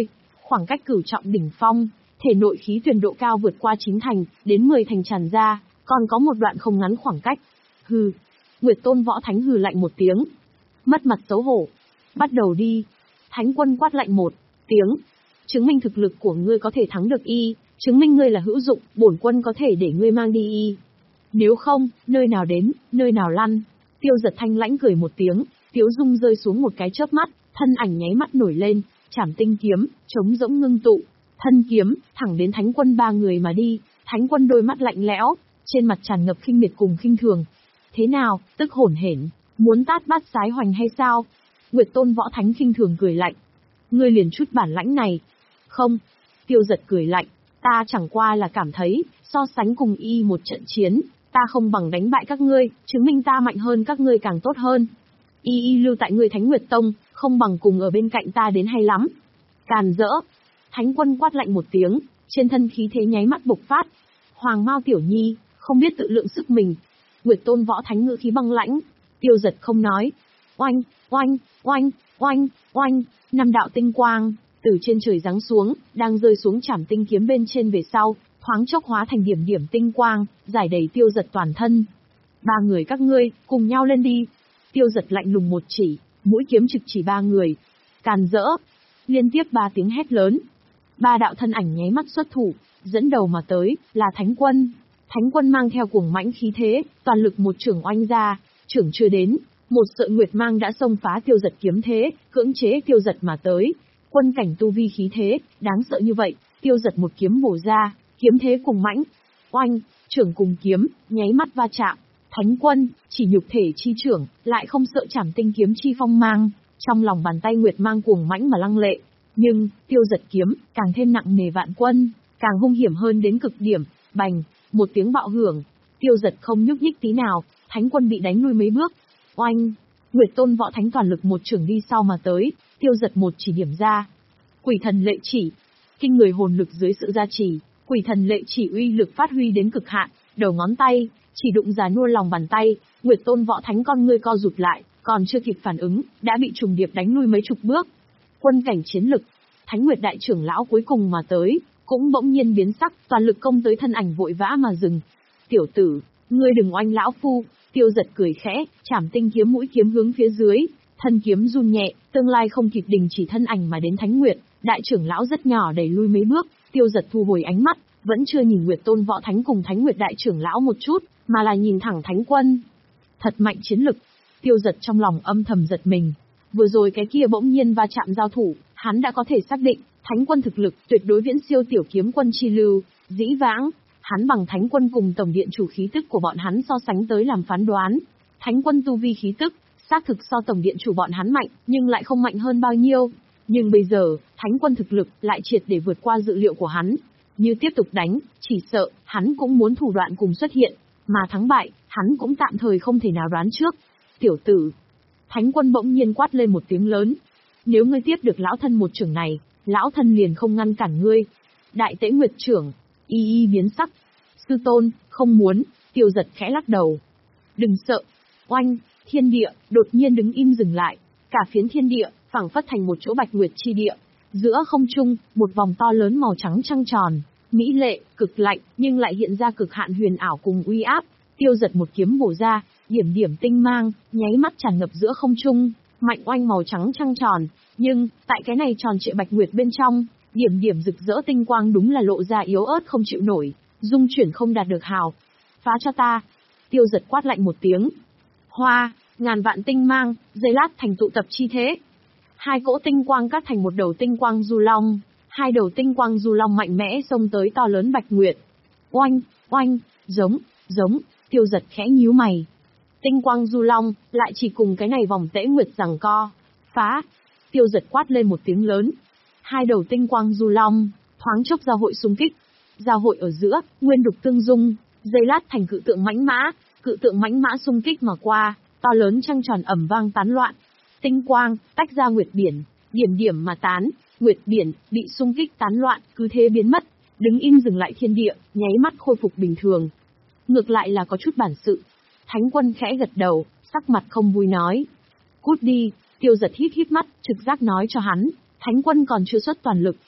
khoảng cách cửu trọng đỉnh phong, thể nội khí tuyển độ cao vượt qua chín thành, đến mười thành tràn ra, còn có một đoạn không ngắn khoảng cách. Hừ. Nguyệt Tôn Võ Thánh hừ lạnh một tiếng. Mất mặt xấu hổ. Bắt đầu đi. Thánh Quân quát lạnh một tiếng. Chứng minh thực lực của ngươi có thể thắng được y, chứng minh ngươi là hữu dụng, bổn quân có thể để ngươi mang đi y. Nếu không, nơi nào đến, nơi nào lăn. Tiêu Giật thanh lãnh cười một tiếng, tiếu dung rơi xuống một cái chớp mắt, thân ảnh nháy mắt nổi lên, Trảm Tinh kiếm, trống rỗng ngưng tụ, thân kiếm, thẳng đến Thánh Quân ba người mà đi. Thánh Quân đôi mắt lạnh lẽo, trên mặt tràn ngập khinh miệt cùng khinh thường. Thế nào, tức hổn hển, muốn tát bát sái hoành hay sao? Nguyệt Tôn Võ Thánh khinh thường cười lạnh. Ngươi liền chút bản lãnh này. Không. Tiêu Giật cười lạnh, ta chẳng qua là cảm thấy, so sánh cùng y một trận chiến, ta không bằng đánh bại các ngươi, chứng minh ta mạnh hơn các ngươi càng tốt hơn. Y y lưu tại ngươi Thánh Nguyệt Tông, không bằng cùng ở bên cạnh ta đến hay lắm. Càn rỡ. Thánh Quân quát lạnh một tiếng, trên thân khí thế nháy mắt bộc phát. Hoàng Mao tiểu nhi, không biết tự lượng sức mình. Nguyệt Tôn Võ Thánh ngữ khí băng lãnh. Tiêu Giật không nói. Oanh, oanh, oanh, oanh, oanh, năm đạo tinh quang từ trên trời giáng xuống, đang rơi xuống Trảm Tinh kiếm bên trên về sau, thoáng chốc hóa thành điểm điểm tinh quang, giải đầy Tiêu Giật toàn thân. Ba người các ngươi, cùng nhau lên đi. Tiêu Giật lạnh lùng một chỉ, mũi kiếm trực chỉ ba người. Càn rỡ. Liên tiếp ba tiếng hét lớn. Ba đạo thân ảnh nháy mắt xuất thủ, dẫn đầu mà tới, là Thánh Quân. Thánh Quân mang theo cuồng mãnh khí thế, toàn lực một chưởng oanh ra, chưởng chưa đến, một sợi nguyệt mang đã xông phá Tiêu Giật kiếm thế, cưỡng chế Tiêu Giật mà tới. Quân cảnh tu vi khí thế, đáng sợ như vậy, Tiêu Giật một kiếm bổ ra, kiếm thế cùng mãnh. Oanh, chưởng cùng kiếm, nháy mắt va chạm. Thánh Quân, chỉ nhục thể chi chưởng, lại không sợ Trảm Tinh kiếm chi phong mang, trong lòng bàn tay nguyệt mang cuồng mãnh mà lăng lệ. Nhưng, Tiêu Giật kiếm, càng thêm nặng nề vạn quân, càng hung hiểm hơn đến cực điểm, bành, một tiếng bạo hưởng. Tiêu Giật không nhúc nhích tí nào, Thánh Quân bị đánh lui mấy bước. Oanh, Nguyệt Tôn Võ Thánh toàn lực một chưởng đi sau mà tới, Tiêu Giật một chỉ điểm ra. Quỷ thần lệ chỉ, kinh người hồn lực dưới sự gia trì, quỷ thần lệ chỉ uy lực phát huy đến cực hạn, đầu ngón tay, chỉ đụng già nua lòng bàn tay, Nguyệt Tôn Võ Thánh con ngươi co rụt lại, còn chưa kịp phản ứng, đã bị trùng điệp đánh lui mấy chục bước. Quân cảnh chiến lực, Thánh Nguyệt đại trưởng lão cuối cùng mà tới, cũng bỗng nhiên biến sắc, toàn lực công tới thân ảnh vội vã mà dừng. Tiểu tử, ngươi đừng oanh lão phu. Tiêu Giật cười khẽ, Trảm Tinh kiếm mũi kiếm hướng phía dưới, thân kiếm run nhẹ, tương lai không kịp đình chỉ thân ảnh mà đến Thánh Nguyệt, đại trưởng lão rất nhỏ đẩy lui mấy bước. Tiêu Giật thu hồi ánh mắt, vẫn chưa nhìn Nguyệt Tôn Võ Thánh cùng Thánh Nguyệt đại trưởng lão một chút, mà là nhìn thẳng Thánh Quân. Thật mạnh chiến lực. Tiêu Giật trong lòng âm thầm giật mình. Vừa rồi cái kia bỗng nhiên va chạm giao thủ, hắn đã có thể xác định, Thánh Quân thực lực tuyệt đối viễn siêu Tiểu Kiếm Quân chi lưu, dĩ vãng. Hắn bằng Thánh Quân cùng tổng điện chủ khí tức của bọn hắn so sánh tới làm phán đoán. Thánh Quân tu vi khí tức, xác thực so tổng điện chủ bọn hắn mạnh, nhưng lại không mạnh hơn bao nhiêu. Nhưng bây giờ, Thánh Quân thực lực lại triệt để vượt qua dự liệu của hắn. Như tiếp tục đánh, chỉ sợ, hắn cũng muốn thủ đoạn cùng xuất hiện, mà thắng bại, hắn cũng tạm thời không thể nào đoán trước. Tiểu tử. Thánh Quân bỗng nhiên quát lên một tiếng lớn. Nếu ngươi tiếp được lão thân một chưởng này, lão thân liền không ngăn cản ngươi. Đại Tế Nguyệt trưởng. Y y biến sắc. Sư tôn, không muốn. Tiêu Giật khẽ lắc đầu. Đừng sợ. Oanh, thiên địa, đột nhiên đứng im dừng lại. Cả phiến thiên địa, phảng phất thành một chỗ bạch nguyệt chi địa. Giữa không trung, một vòng to lớn màu trắng trăng tròn. Mỹ lệ, cực lạnh, nhưng lại hiện ra cực hạn huyền ảo cùng uy áp. Tiêu Giật một kiếm bổ ra, điểm điểm tinh mang, nháy mắt tràn ngập giữa không trung. Mạnh oanh màu trắng trăng tròn. Nhưng, tại cái này tròn trịa bạch nguyệt bên trong, điểm điểm rực rỡ tinh quang đúng là lộ ra yếu ớt không chịu nổi, dung chuyển không đạt được hào. Phá cho ta. Tiêu Giật quát lạnh một tiếng. Hoa, ngàn vạn tinh mang, giây lát thành tụ tập chi thế. Hai cỗ tinh quang cắt thành một đầu tinh quang du long, hai đầu tinh quang du long mạnh mẽ xông tới to lớn bạch nguyệt. Oanh, oanh, giống, giống, Tiêu Giật khẽ nhíu mày. Tinh quang du long, lại chỉ cùng cái này vòng Tế Nguyệt giằng co. Phá. Tiêu Giật quát lên một tiếng lớn. Hai đầu tinh quang du long, thoáng chốc giao hội xung kích. Giao hội ở giữa, nguyên đục tương dung, giây lát thành cự tượng mãnh mã, cự tượng mãnh mã xung kích mà qua, to lớn trăng tròn ầm vang tán loạn. Tinh quang, tách ra nguyệt biển, điểm điểm mà tán, nguyệt biển, bị xung kích tán loạn, cứ thế biến mất, đứng im dừng lại thiên địa, nháy mắt khôi phục bình thường. Ngược lại là có chút bản sự. Thánh Quân khẽ gật đầu, sắc mặt không vui nói. Cút đi. Tiêu Giật hít hít mắt, trực giác nói cho hắn, Thánh Quân còn chưa xuất toàn lực,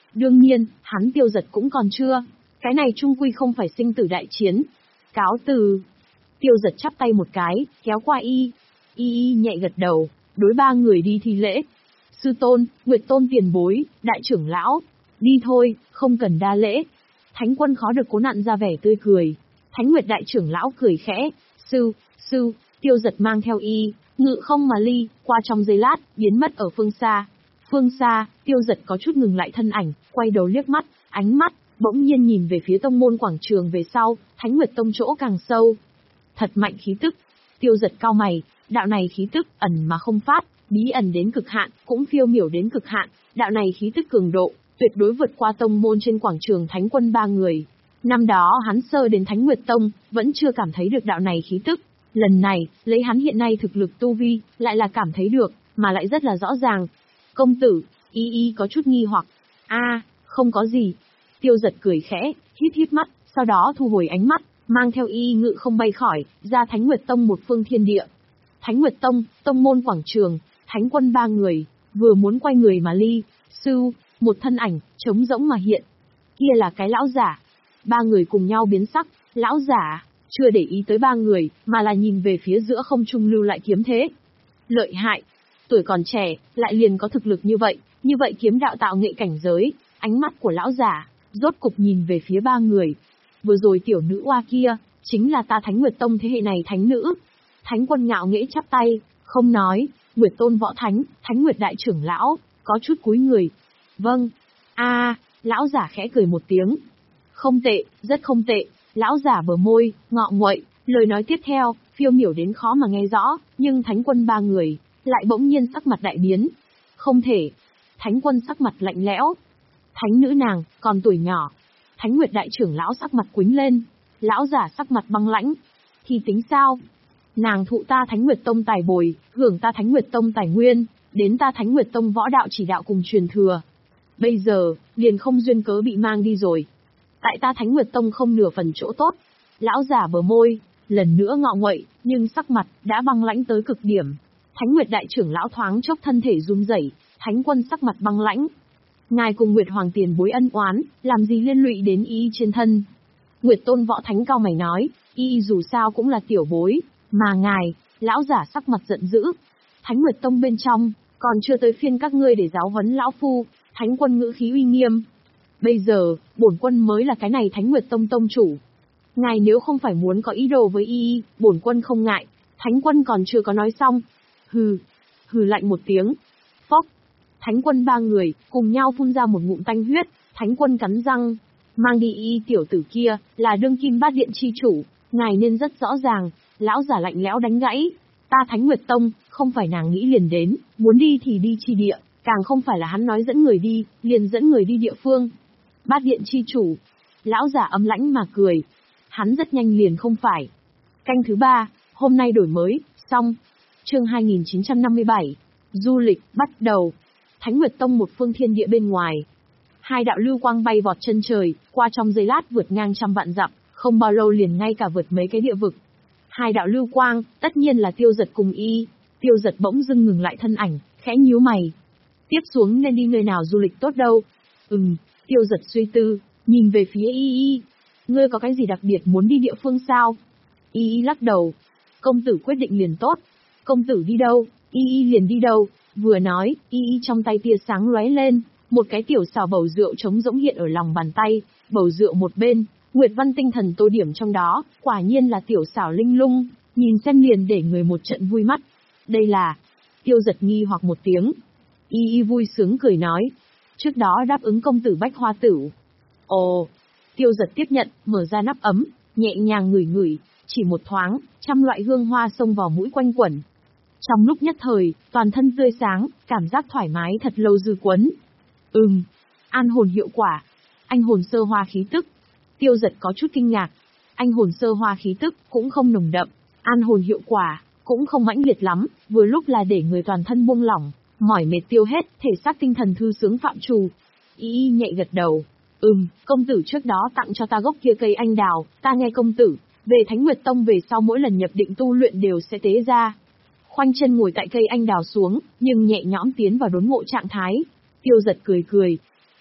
Đương nhiên, hắn Tiêu Giật cũng còn chưa. Cái này chung quy không phải sinh tử đại chiến. Cáo từ. Tiêu Giật chắp tay một cái, kéo qua y. Y y nhẹ gật đầu, đối ba người đi thi lễ. Sư tôn, Nguyệt tôn tiền bối, đại trưởng lão. Đi thôi, không cần đa lễ. Thánh quân khó được cố nặn ra vẻ tươi cười. Thánh Nguyệt đại trưởng lão cười khẽ. Sư, sư, Tiêu Giật mang theo y, ngự không mà ly, qua trong giây lát, biến mất ở phương xa. Phương xa, Tiêu Giật có chút ngừng lại thân ảnh, quay đầu liếc mắt, ánh mắt, bỗng nhiên nhìn về phía tông môn quảng trường về sau, Thánh Nguyệt tông chỗ càng sâu. Thật mạnh khí tức. Tiêu Giật cau mày, đạo này khí tức, ẩn mà không phát, bí ẩn đến cực hạn, cũng phiêu miểu đến cực hạn, đạo này khí tức cường độ, tuyệt đối vượt qua tông môn trên quảng trường Thánh quân ba người. Năm đó hắn sơ đến Thánh Nguyệt tông, vẫn chưa cảm thấy được đạo này khí tức. Lần này, lấy hắn hiện nay thực lực tu vi, lại là cảm thấy được, mà lại rất là rõ ràng. Công tử, y y có chút nghi hoặc. A, không có gì. Tiêu Giật cười khẽ, híp híp mắt, sau đó thu hồi ánh mắt, mang theo y ngự không bay khỏi, ra Thánh Nguyệt tông một phương thiên địa. Thánh Nguyệt tông, tông môn quảng trường, Thánh quân ba người, vừa muốn quay người mà ly, sư, một thân ảnh, trống rỗng mà hiện. Kia là cái lão giả. Ba người cùng nhau biến sắc, lão giả, chưa để ý tới ba người, mà là nhìn về phía giữa không trung lưu lại kiếm thế. Lợi hại, tuổi còn trẻ, lại liền có thực lực như vậy, như vậy kiếm đạo tạo nghệ cảnh giới, ánh mắt của lão giả, rốt cục nhìn về phía ba người. Vừa rồi tiểu nữ oa kia, chính là ta Thánh Nguyệt tông thế hệ này thánh nữ. Thánh quân ngạo nghễ chắp tay, không nói, Nguyệt tôn võ thánh, Thánh Nguyệt đại trưởng lão, có chút cúi người. Vâng, a, lão giả khẽ cười một tiếng. Không tệ, rất không tệ, lão giả bờ môi, ngọ nguậy, lời nói tiếp theo, phiêu miểu đến khó mà nghe rõ, nhưng Thánh quân ba người, lại bỗng nhiên sắc mặt đại biến. Không thể. Thánh quân sắc mặt lạnh lẽo. Thánh nữ nàng, còn tuổi nhỏ. Thánh Nguyệt đại trưởng lão sắc mặt quính lên. Lão giả sắc mặt băng lãnh. Thì tính sao? Nàng thụ ta Thánh Nguyệt tông tài bồi, hưởng ta Thánh Nguyệt tông tài nguyên, đến ta Thánh Nguyệt tông võ đạo chỉ đạo cùng truyền thừa. Bây giờ, liền không duyên cớ bị mang đi rồi. Tại ta Thánh Nguyệt tông không nửa phần chỗ tốt. Lão giả bờ môi, lần nữa ngọ nguậy, nhưng sắc mặt đã băng lãnh tới cực điểm. Thánh Nguyệt đại trưởng lão thoáng chốc thân thể run rẩy, Thánh quân sắc mặt băng lãnh. Ngài cùng Nguyệt hoàng tiền bối ân oán, làm gì liên lụy đến y trên thân? Nguyệt tôn võ thánh cao mày nói, y dù sao cũng là tiểu bối, mà ngài, lão giả sắc mặt giận dữ. Thánh Nguyệt tông bên trong, còn chưa tới phiên các ngươi để giáo huấn lão phu. Thánh quân ngữ khí uy nghiêm. Bây giờ, bổn quân mới là cái này Thánh Nguyệt tông tông chủ. Ngài nếu không phải muốn có ý đồ với y, bổn quân không ngại. Thánh quân còn chưa có nói xong. Hừ, hừ lạnh một tiếng. Phốc. Thánh quân ba người, cùng nhau phun ra một ngụm tanh huyết. Thánh quân cắn răng. Mang đi y tiểu tử kia, là đương kim bát điện chi chủ. Ngài nên rất rõ ràng. Lão giả lạnh lẽo đánh gãy. Ta Thánh Nguyệt tông, không phải nàng nghĩ liền đến, muốn đi thì đi chi địa. Càng không phải là hắn nói dẫn người đi, liền dẫn người đi địa phương. Bát điện chi chủ. Lão giả âm lãnh mà cười. Hắn rất nhanh liền không phải. Canh thứ ba, hôm nay đổi mới, xong. Chương hai nghìn chín trăm năm mươi bảy. Du lịch, bắt đầu. Thánh Nguyệt tông một phương thiên địa bên ngoài. Hai đạo lưu quang bay vọt chân trời, qua trong giây lát vượt ngang trăm vạn dặm, không bao lâu liền ngay cả vượt mấy cái địa vực. Hai đạo lưu quang, tất nhiên là Tiêu Giật cùng y. Tiêu Giật bỗng dưng ngừng lại thân ảnh, khẽ nhíu mày. Tiếp xuống nên đi nơi nào du lịch tốt đâu? Ừm, Tiêu Giật suy tư, nhìn về phía y y. Ngươi có cái gì đặc biệt muốn đi địa phương sao? Y y lắc đầu. Công tử quyết định liền tốt. Công tử đi đâu, y y liền đi đâu. Vừa nói, y y trong tay tia sáng lóe lên, một cái tiểu xào bầu rượu trống rỗng hiện ở lòng bàn tay, bầu rượu một bên, Nguyệt văn tinh thần tô điểm trong đó, quả nhiên là tiểu xảo linh lung, nhìn xem liền để người một trận vui mắt. Đây là... Tiêu Giật nghi hoặc một tiếng. Y y vui sướng cười nói. Trước đó đáp ứng công tử bách hoa tử. Ồ... Tiêu Giật tiếp nhận, mở ra nắp ấm, nhẹ nhàng ngửi ngửi, chỉ một thoáng, trăm loại hương hoa xông vào mũi quanh quẩn. Trong lúc nhất thời, toàn thân tươi sáng, cảm giác thoải mái thật lâu dư quấn. Ừm, an hồn hiệu quả, anh hồn sơ hoa khí tức. Tiêu Giật có chút kinh ngạc, anh hồn sơ hoa khí tức cũng không nồng đậm, an hồn hiệu quả cũng không mãnh liệt lắm, vừa lúc là để người toàn thân buông lỏng, mỏi mệt tiêu hết, thể xác tinh thần thư sướng phạm trù. Y y nhẹ gật đầu. Ừm, công tử trước đó tặng cho ta gốc kia cây anh đào, ta nghe công tử, về Thánh Nguyệt tông về sau mỗi lần nhập định tu luyện đều sẽ tế ra. Khoanh chân ngồi tại cây anh đào xuống, nhưng nhẹ nhõm tiến vào đốn ngộ trạng thái. Tiêu Giật cười cười.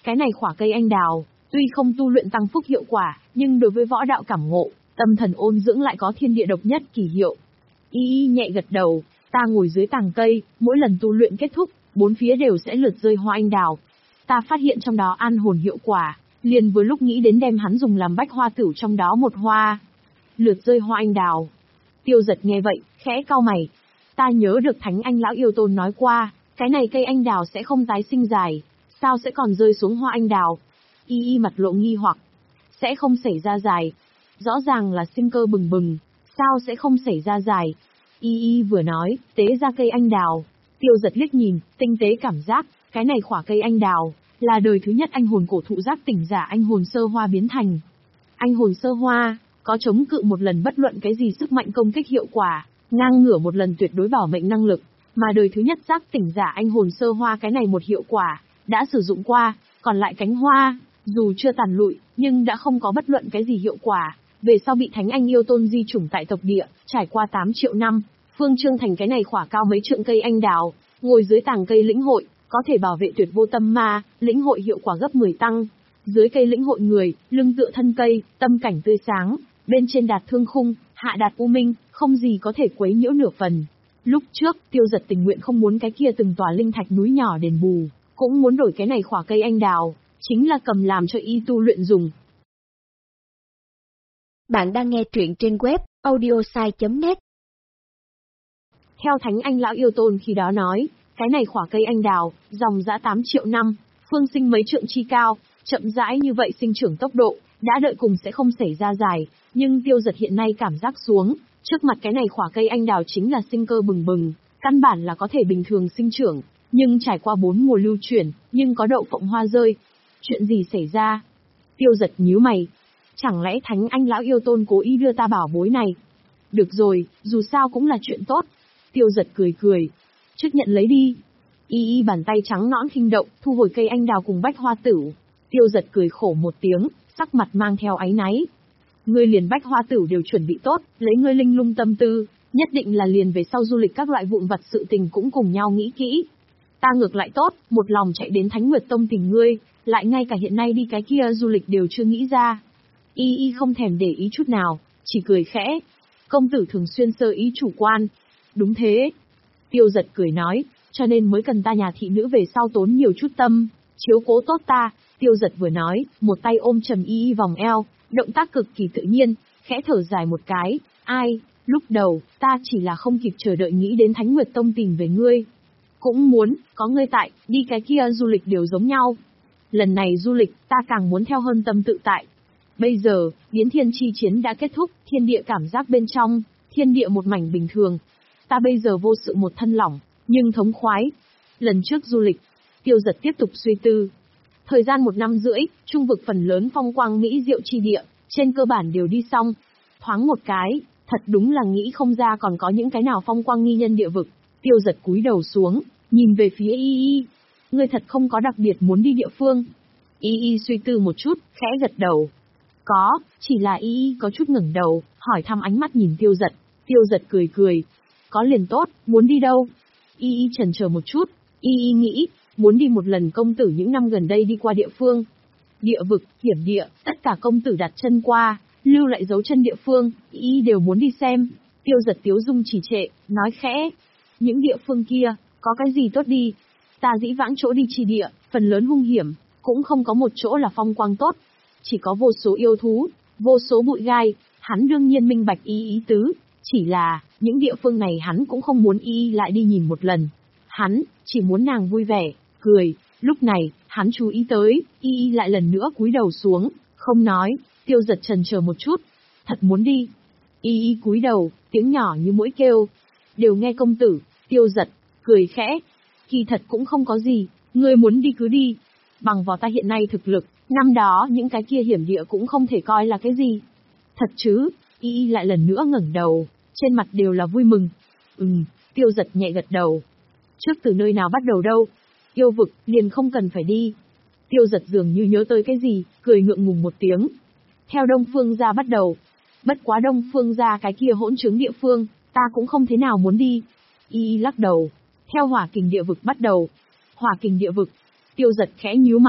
Cái này khỏa cây anh đào, tuy không tu luyện tăng phúc hiệu quả, nhưng đối với võ đạo cảm ngộ, tâm thần ôn dưỡng lại có thiên địa độc nhất kỳ hiệu. Y y nhẹ gật đầu, ta ngồi dưới tàng cây, mỗi lần tu luyện kết thúc, bốn phía đều sẽ lượt rơi hoa anh đào. Ta phát hiện trong đó an hồn hiệu quả, liền vừa lúc nghĩ đến đem hắn dùng làm bách hoa tửu trong đó một hoa. Lượt rơi hoa anh đào. Tiêu Giật nghe vậy, khẽ cau mày. Ta nhớ được Thánh Anh lão yêu tôn nói qua, cái này cây anh đào sẽ không tái sinh dài, sao sẽ còn rơi xuống hoa anh đào? Y y mặt lộ nghi hoặc. Sẽ không xảy ra dài. Rõ ràng là sinh cơ bừng bừng, sao sẽ không xảy ra dài? Y y vừa nói, tế ra cây anh đào. Tiêu Giật liếc nhìn, tinh tế cảm giác, cái này khỏa cây anh đào, là đời thứ nhất anh hồn cổ thụ giác tỉnh giả anh hồn sơ hoa biến thành. Anh hồn sơ hoa, có chống cự một lần bất luận cái gì sức mạnh công kích hiệu quả, ngang ngửa một lần tuyệt đối bảo mệnh năng lực, mà đời thứ nhất giác tỉnh giả anh hồn sơ hoa cái này một hiệu quả, đã sử dụng qua, còn lại cánh hoa, dù chưa tàn lụi, nhưng đã không có bất luận cái gì hiệu quả, về sau bị Thánh Anh yêu tôn di chủng tại tộc địa, trải qua tám triệu năm, Phương Trương thành cái này khỏa cao mấy trượng cây anh đào, ngồi dưới tàng cây lĩnh hội, có thể bảo vệ tuyệt vô tâm ma, lĩnh hội hiệu quả gấp mười tăng. Dưới cây lĩnh hội người, lưng tựa thân cây, tâm cảnh tươi sáng, bên trên đạt thương khung, hạ đạt u minh, không gì có thể quấy nhiễu nửa phần. Lúc trước, Tiêu Giật tình nguyện không muốn cái kia từng tòa linh thạch núi nhỏ đền bù, cũng muốn đổi cái này khỏa cây anh đào, chính là cầm làm cho y tu luyện dùng. Bạn đang nghe truyện trên web audiosai chấm net. Theo Thánh Anh lão yêu tôn khi đó nói, cái này khỏa cây anh đào, dòng dã tám triệu năm, phương sinh mấy trượng chi cao, chậm rãi như vậy sinh trưởng tốc độ, đã đợi cùng sẽ không xảy ra dài, nhưng Tiêu Giật hiện nay cảm giác xuống, trước mặt cái này khỏa cây anh đào chính là sinh cơ bừng bừng, căn bản là có thể bình thường sinh trưởng, nhưng trải qua bốn mùa lưu chuyển, nhưng có đậu phộng hoa rơi. Chuyện gì xảy ra? Tiêu Giật nhíu mày. Chẳng lẽ Thánh Anh lão yêu tôn cố ý đưa ta bảo bối này? Được rồi, dù sao cũng là chuyện tốt. Tiêu Giật cười cười. Trước nhận lấy đi. Y y bàn tay trắng nõn khinh động, thu hồi cây anh đào cùng bách hoa tửu. Tiêu Giật cười khổ một tiếng, sắc mặt mang theo áy náy. Ngươi liền bách hoa tửu đều chuẩn bị tốt, lấy ngươi linh lung tâm tư, nhất định là liền về sau du lịch các loại vụn vặt sự tình cũng cùng nhau nghĩ kỹ. Ta ngược lại tốt, một lòng chạy đến Thánh Nguyệt Tông tìm ngươi, lại ngay cả hiện nay đi cái kia du lịch đều chưa nghĩ ra. Y y không thèm để ý chút nào, chỉ cười khẽ. Công tử thường xuyên sơ ý chủ quan. Đúng thế. Tiêu Giật cười nói, cho nên mới cần ta nhà thị nữ về sau tốn nhiều chút tâm, chiếu cố tốt ta. Tiêu Giật vừa nói, một tay ôm trầm y y vòng eo, động tác cực kỳ tự nhiên, khẽ thở dài một cái. Ai, lúc đầu, ta chỉ là không kịp chờ đợi nghĩ đến Thánh Nguyệt Tông tìm về ngươi. Cũng muốn, có ngươi tại, đi cái kia du lịch đều giống nhau. Lần này du lịch, ta càng muốn theo hơn tâm tự tại. Bây giờ, biến thiên chi chiến đã kết thúc, thiên địa cảm giác bên trong, thiên địa một mảnh bình thường. Ta bây giờ vô sự một thân lỏng, nhưng thống khoái. Lần trước du lịch, Tiêu Giật tiếp tục suy tư. Thời gian một năm rưỡi, trung vực phần lớn phong quang mỹ diệu chi địa, trên cơ bản đều đi xong. Thoáng một cái, thật đúng là nghĩ không ra còn có những cái nào phong quang nghi nhân địa vực. Tiêu Giật cúi đầu xuống, nhìn về phía Y Y. Ngươi thật không có đặc biệt muốn đi địa phương. Y Y suy tư một chút, khẽ gật đầu. Có, chỉ là Y Y có chút ngẩng đầu, hỏi thăm ánh mắt nhìn Tiêu Giật. Tiêu Giật cười cười. Có liền tốt, muốn đi đâu? Y Y chần chờ một chút, Y Y nghĩ, muốn đi một lần công tử những năm gần đây đi qua địa phương. Địa vực, hiểm địa, tất cả công tử đặt chân qua, lưu lại dấu chân địa phương, Y Y đều muốn đi xem. Tiêu Giật tiếu dung trì trệ, nói khẽ. Những địa phương kia, có cái gì tốt đi? Ta dĩ vãng chỗ đi chi địa, phần lớn hung hiểm, cũng không có một chỗ là phong quang tốt. Chỉ có vô số yêu thú, vô số bụi gai, hắn đương nhiên minh bạch ý ý tứ. Chỉ là, những địa phương này hắn cũng không muốn Y Y lại đi nhìn một lần. Hắn, chỉ muốn nàng vui vẻ, cười. Lúc này, hắn chú ý tới, Y Y lại lần nữa cúi đầu xuống, không nói. Tiêu Giật chần chờ một chút. Thật muốn đi. Y Y cúi đầu, tiếng nhỏ như mũi kêu. Đều nghe công tử. Tiêu Giật, cười khẽ. Kỳ thật cũng không có gì, ngươi muốn đi cứ đi. Bằng vào ta hiện nay thực lực, năm đó những cái kia hiểm địa cũng không thể coi là cái gì. Thật chứ? Y Y lại lần nữa ngẩng đầu, trên mặt đều là vui mừng. Ừm, Tiêu Giật nhẹ gật đầu. Trước từ nơi nào bắt đầu đâu? Yêu vực, liền không cần phải đi. Tiêu Giật dường như nhớ tới cái gì, cười ngượng ngùng một tiếng. Theo Đông Phương gia bắt đầu. Bất quá Đông Phương gia cái kia hỗn trướng địa phương, ta cũng không thế nào muốn đi. Y Y lắc đầu. Theo Hỏa Kình địa vực bắt đầu. Hỏa Kình địa vực. Tiêu Giật khẽ nhíu mày.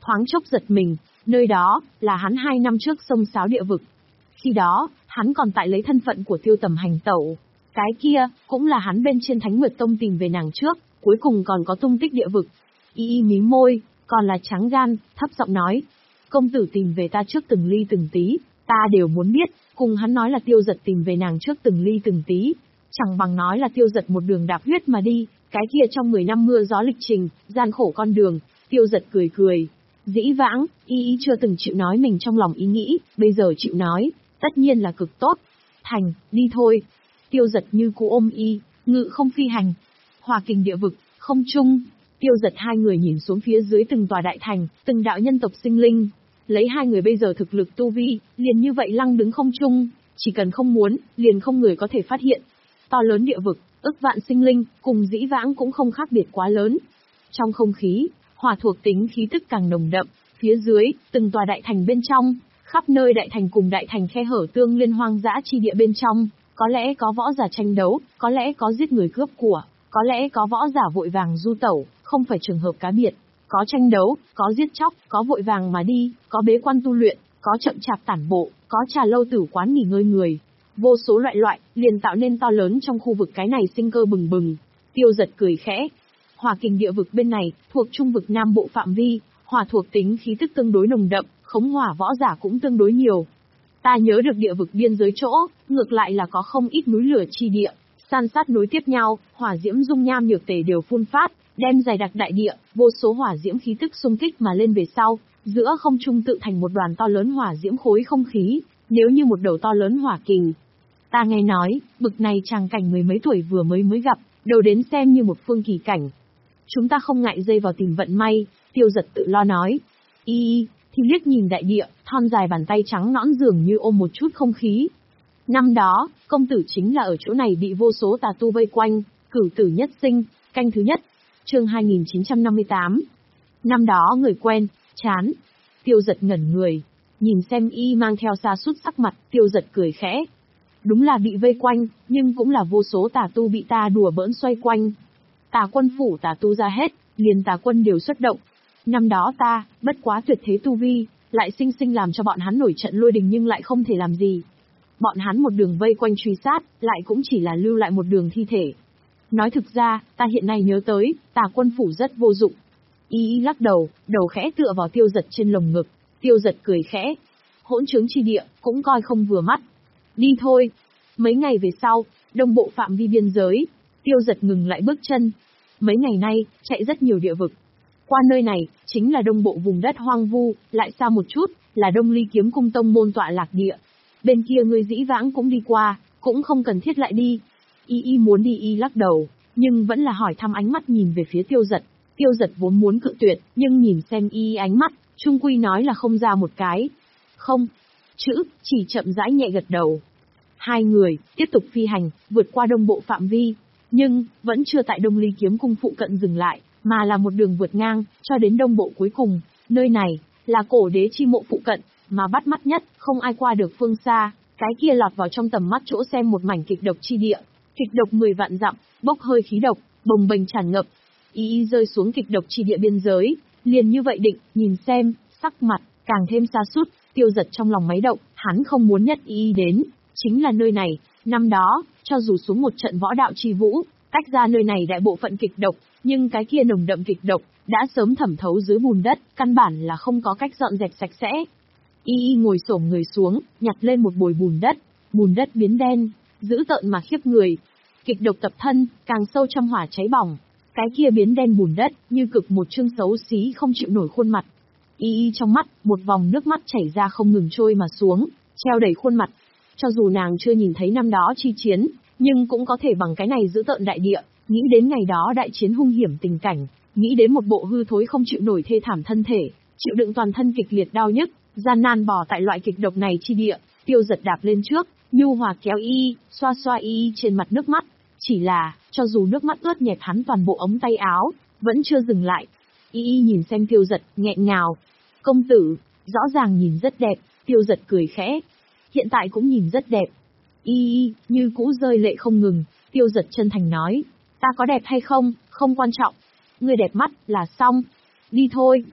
thoáng chốc giật mình, nơi đó, là hắn hai năm trước xông xáo địa vực. Khi đó, hắn còn tại lấy thân phận của Tiêu Tầm hành tẩu. Cái kia, cũng là hắn bên trên Thánh Nguyệt Tông tìm về nàng trước, cuối cùng còn có tung tích địa vực. Y y mí môi, còn là trắng gan, thấp giọng nói. Công tử tìm về ta trước từng ly từng tí, ta đều muốn biết, cùng hắn nói là Tiêu Giật tìm về nàng trước từng ly từng tí. Chẳng bằng nói là Tiêu Giật một đường đạp huyết mà đi, cái kia trong mười năm mưa gió lịch trình, gian khổ con đường. Tiêu Giật cười cười. Dĩ vãng, y y chưa từng chịu nói mình trong lòng ý nghĩ, bây giờ chịu nói, tất nhiên là cực tốt. Thành, đi thôi. Tiêu Giật như cú ôm y, ngự không phi hành. Hòa kình địa vực, không trung. Tiêu Giật hai người nhìn xuống phía dưới từng tòa đại thành, từng đạo nhân tộc sinh linh. Lấy hai người bây giờ thực lực tu vi, liền như vậy lăng đứng không trung, chỉ cần không muốn, liền không người có thể phát hiện. To lớn địa vực, ức vạn sinh linh, cùng dĩ vãng cũng không khác biệt quá lớn. Trong không khí, hỏa thuộc tính khí tức càng nồng đậm, phía dưới, từng tòa đại thành bên trong, khắp nơi đại thành cùng đại thành khe hở tương liên hoang dã chi địa bên trong, có lẽ có võ giả tranh đấu, có lẽ có giết người cướp của, có lẽ có võ giả vội vàng du tẩu, không phải trường hợp cá biệt, có tranh đấu, có giết chóc, có vội vàng mà đi, có bế quan tu luyện, có chậm chạp tản bộ, có trà lâu tử quán nghỉ ngơi người. Vô số loại loại, liền tạo nên to lớn trong khu vực cái này sinh cơ bừng bừng. Tiêu Giật cười khẽ. Hỏa kình địa vực bên này, thuộc trung vực Nam Bộ phạm vi, hỏa thuộc tính khí tức tương đối nồng đậm, khống hỏa võ giả cũng tương đối nhiều. Ta nhớ được địa vực biên giới chỗ, ngược lại là có không ít núi lửa chi địa, san sát nối tiếp nhau, hỏa diễm dung nham nhược tề đều phun phát, đem dày đặc đại địa, vô số hỏa diễm khí tức xung kích mà lên về sau, giữa không trung tự thành một đoàn to lớn hỏa diễm khối không khí, nếu như một đầu to lớn hỏa kình. Ta nghe nói, bực này chàng cảnh mười mấy tuổi vừa mới mới gặp, đầu đến xem như một phương kỳ cảnh. Chúng ta không ngại dây vào tìm vận may, Tiêu Giật tự lo nói. Y y, thì liếc nhìn đại địa, thon dài bàn tay trắng nõn dường như ôm một chút không khí. Năm đó, công tử chính là ở chỗ này bị vô số tà tu vây quanh, cửu tử nhất sinh, canh thứ nhất. Chương hai nghìn chín trăm năm mươi tám. Năm đó người quen, chán. Tiêu Giật ngẩn người, nhìn xem y mang theo sa sút sắc mặt, Tiêu Giật cười khẽ. Đúng là bị vây quanh, nhưng cũng là vô số tà tu bị ta đùa bỡn xoay quanh. Tà quân phủ tà tu ra hết, liền tà quân đều xuất động. Năm đó ta, bất quá tuyệt thế tu vi, lại sinh sinh làm cho bọn hắn nổi trận lôi đình nhưng lại không thể làm gì. Bọn hắn một đường vây quanh truy sát, lại cũng chỉ là lưu lại một đường thi thể. Nói thực ra, ta hiện nay nhớ tới, tà quân phủ rất vô dụng. Y y lắc đầu, đầu khẽ tựa vào Tiêu Giật trên lồng ngực. Tiêu Giật cười khẽ. Hỗn trướng chi địa, cũng coi không vừa mắt. Đi thôi. Mấy ngày về sau, đông bộ phạm vi biên giới, Tiêu Giật ngừng lại bước chân. Mấy ngày nay, chạy rất nhiều địa vực. Qua nơi này, chính là đông bộ vùng đất hoang vu, lại xa một chút, là Đông Ly Kiếm Cung tông môn tọa lạc địa. Bên kia ngươi dĩ vãng cũng đi qua, cũng không cần thiết lại đi. Y y muốn đi y lắc đầu, nhưng vẫn là hỏi thăm ánh mắt nhìn về phía Tiêu Giật. Tiêu Giật vốn muốn cự tuyệt, nhưng nhìn xem y ánh mắt, trung quy nói là không ra một cái. Không. Chữ, chỉ chậm rãi nhẹ gật đầu. Hai người, tiếp tục phi hành, vượt qua đông bộ phạm vi. Nhưng, vẫn chưa tại Đông Ly Kiếm Cung phụ cận dừng lại, mà là một đường vượt ngang, cho đến đông bộ cuối cùng. Nơi này, là cổ đế chi mộ phụ cận, mà bắt mắt nhất, không ai qua được phương xa. Cái kia lọt vào trong tầm mắt chỗ xem một mảnh kịch độc chi địa. Kịch độc mười vạn dặm, bốc hơi khí độc, bồng bềnh tràn ngập. Y y rơi xuống kịch độc chi địa biên giới, liền như vậy định, nhìn xem, sắc mặt, càng thêm sa sút. Tiêu Giật trong lòng máy động, hắn không muốn nhất y y đến, chính là nơi này. Năm đó, cho dù xuống một trận võ đạo chi vũ, tách ra nơi này đại bộ phận kịch độc, nhưng cái kia nồng đậm kịch độc, đã sớm thẩm thấu dưới bùn đất, căn bản là không có cách dọn dẹp sạch sẽ. Y y ngồi xổm người xuống, nhặt lên một bồi bùn đất, bùn đất biến đen, dữ tợn mà khiếp người. Kịch độc tập thân, càng sâu trong hỏa cháy bỏng, cái kia biến đen bùn đất, như cực một chương xấu xí không chịu nổi khuôn mặt. Y y trong mắt, một vòng nước mắt chảy ra không ngừng trôi mà xuống, treo đầy khuôn mặt. Cho dù nàng chưa nhìn thấy năm đó chi chiến, nhưng cũng có thể bằng cái này giữ tợn đại địa, nghĩ đến ngày đó đại chiến hung hiểm tình cảnh, nghĩ đến một bộ hư thối không chịu nổi thê thảm thân thể, chịu đựng toàn thân kịch liệt đau nhức, gian nan bò tại loại kịch độc này chi địa. Tiêu Giật đạp lên trước, nhu hòa kéo y, xoa xoa y trên mặt nước mắt. Chỉ là, cho dù nước mắt ướt nhẹp hắn toàn bộ ống tay áo, vẫn chưa dừng lại. Y y nhìn xem Tiêu Giật, nghẹn ngào. Công tử, rõ ràng nhìn rất đẹp. Tiêu Giật cười khẽ. Hiện tại cũng nhìn rất đẹp. Y y, như cũ rơi lệ không ngừng. Tiêu Giật chân thành nói. Ta có đẹp hay không, không quan trọng. Người đẹp mắt, là xong. Đi thôi.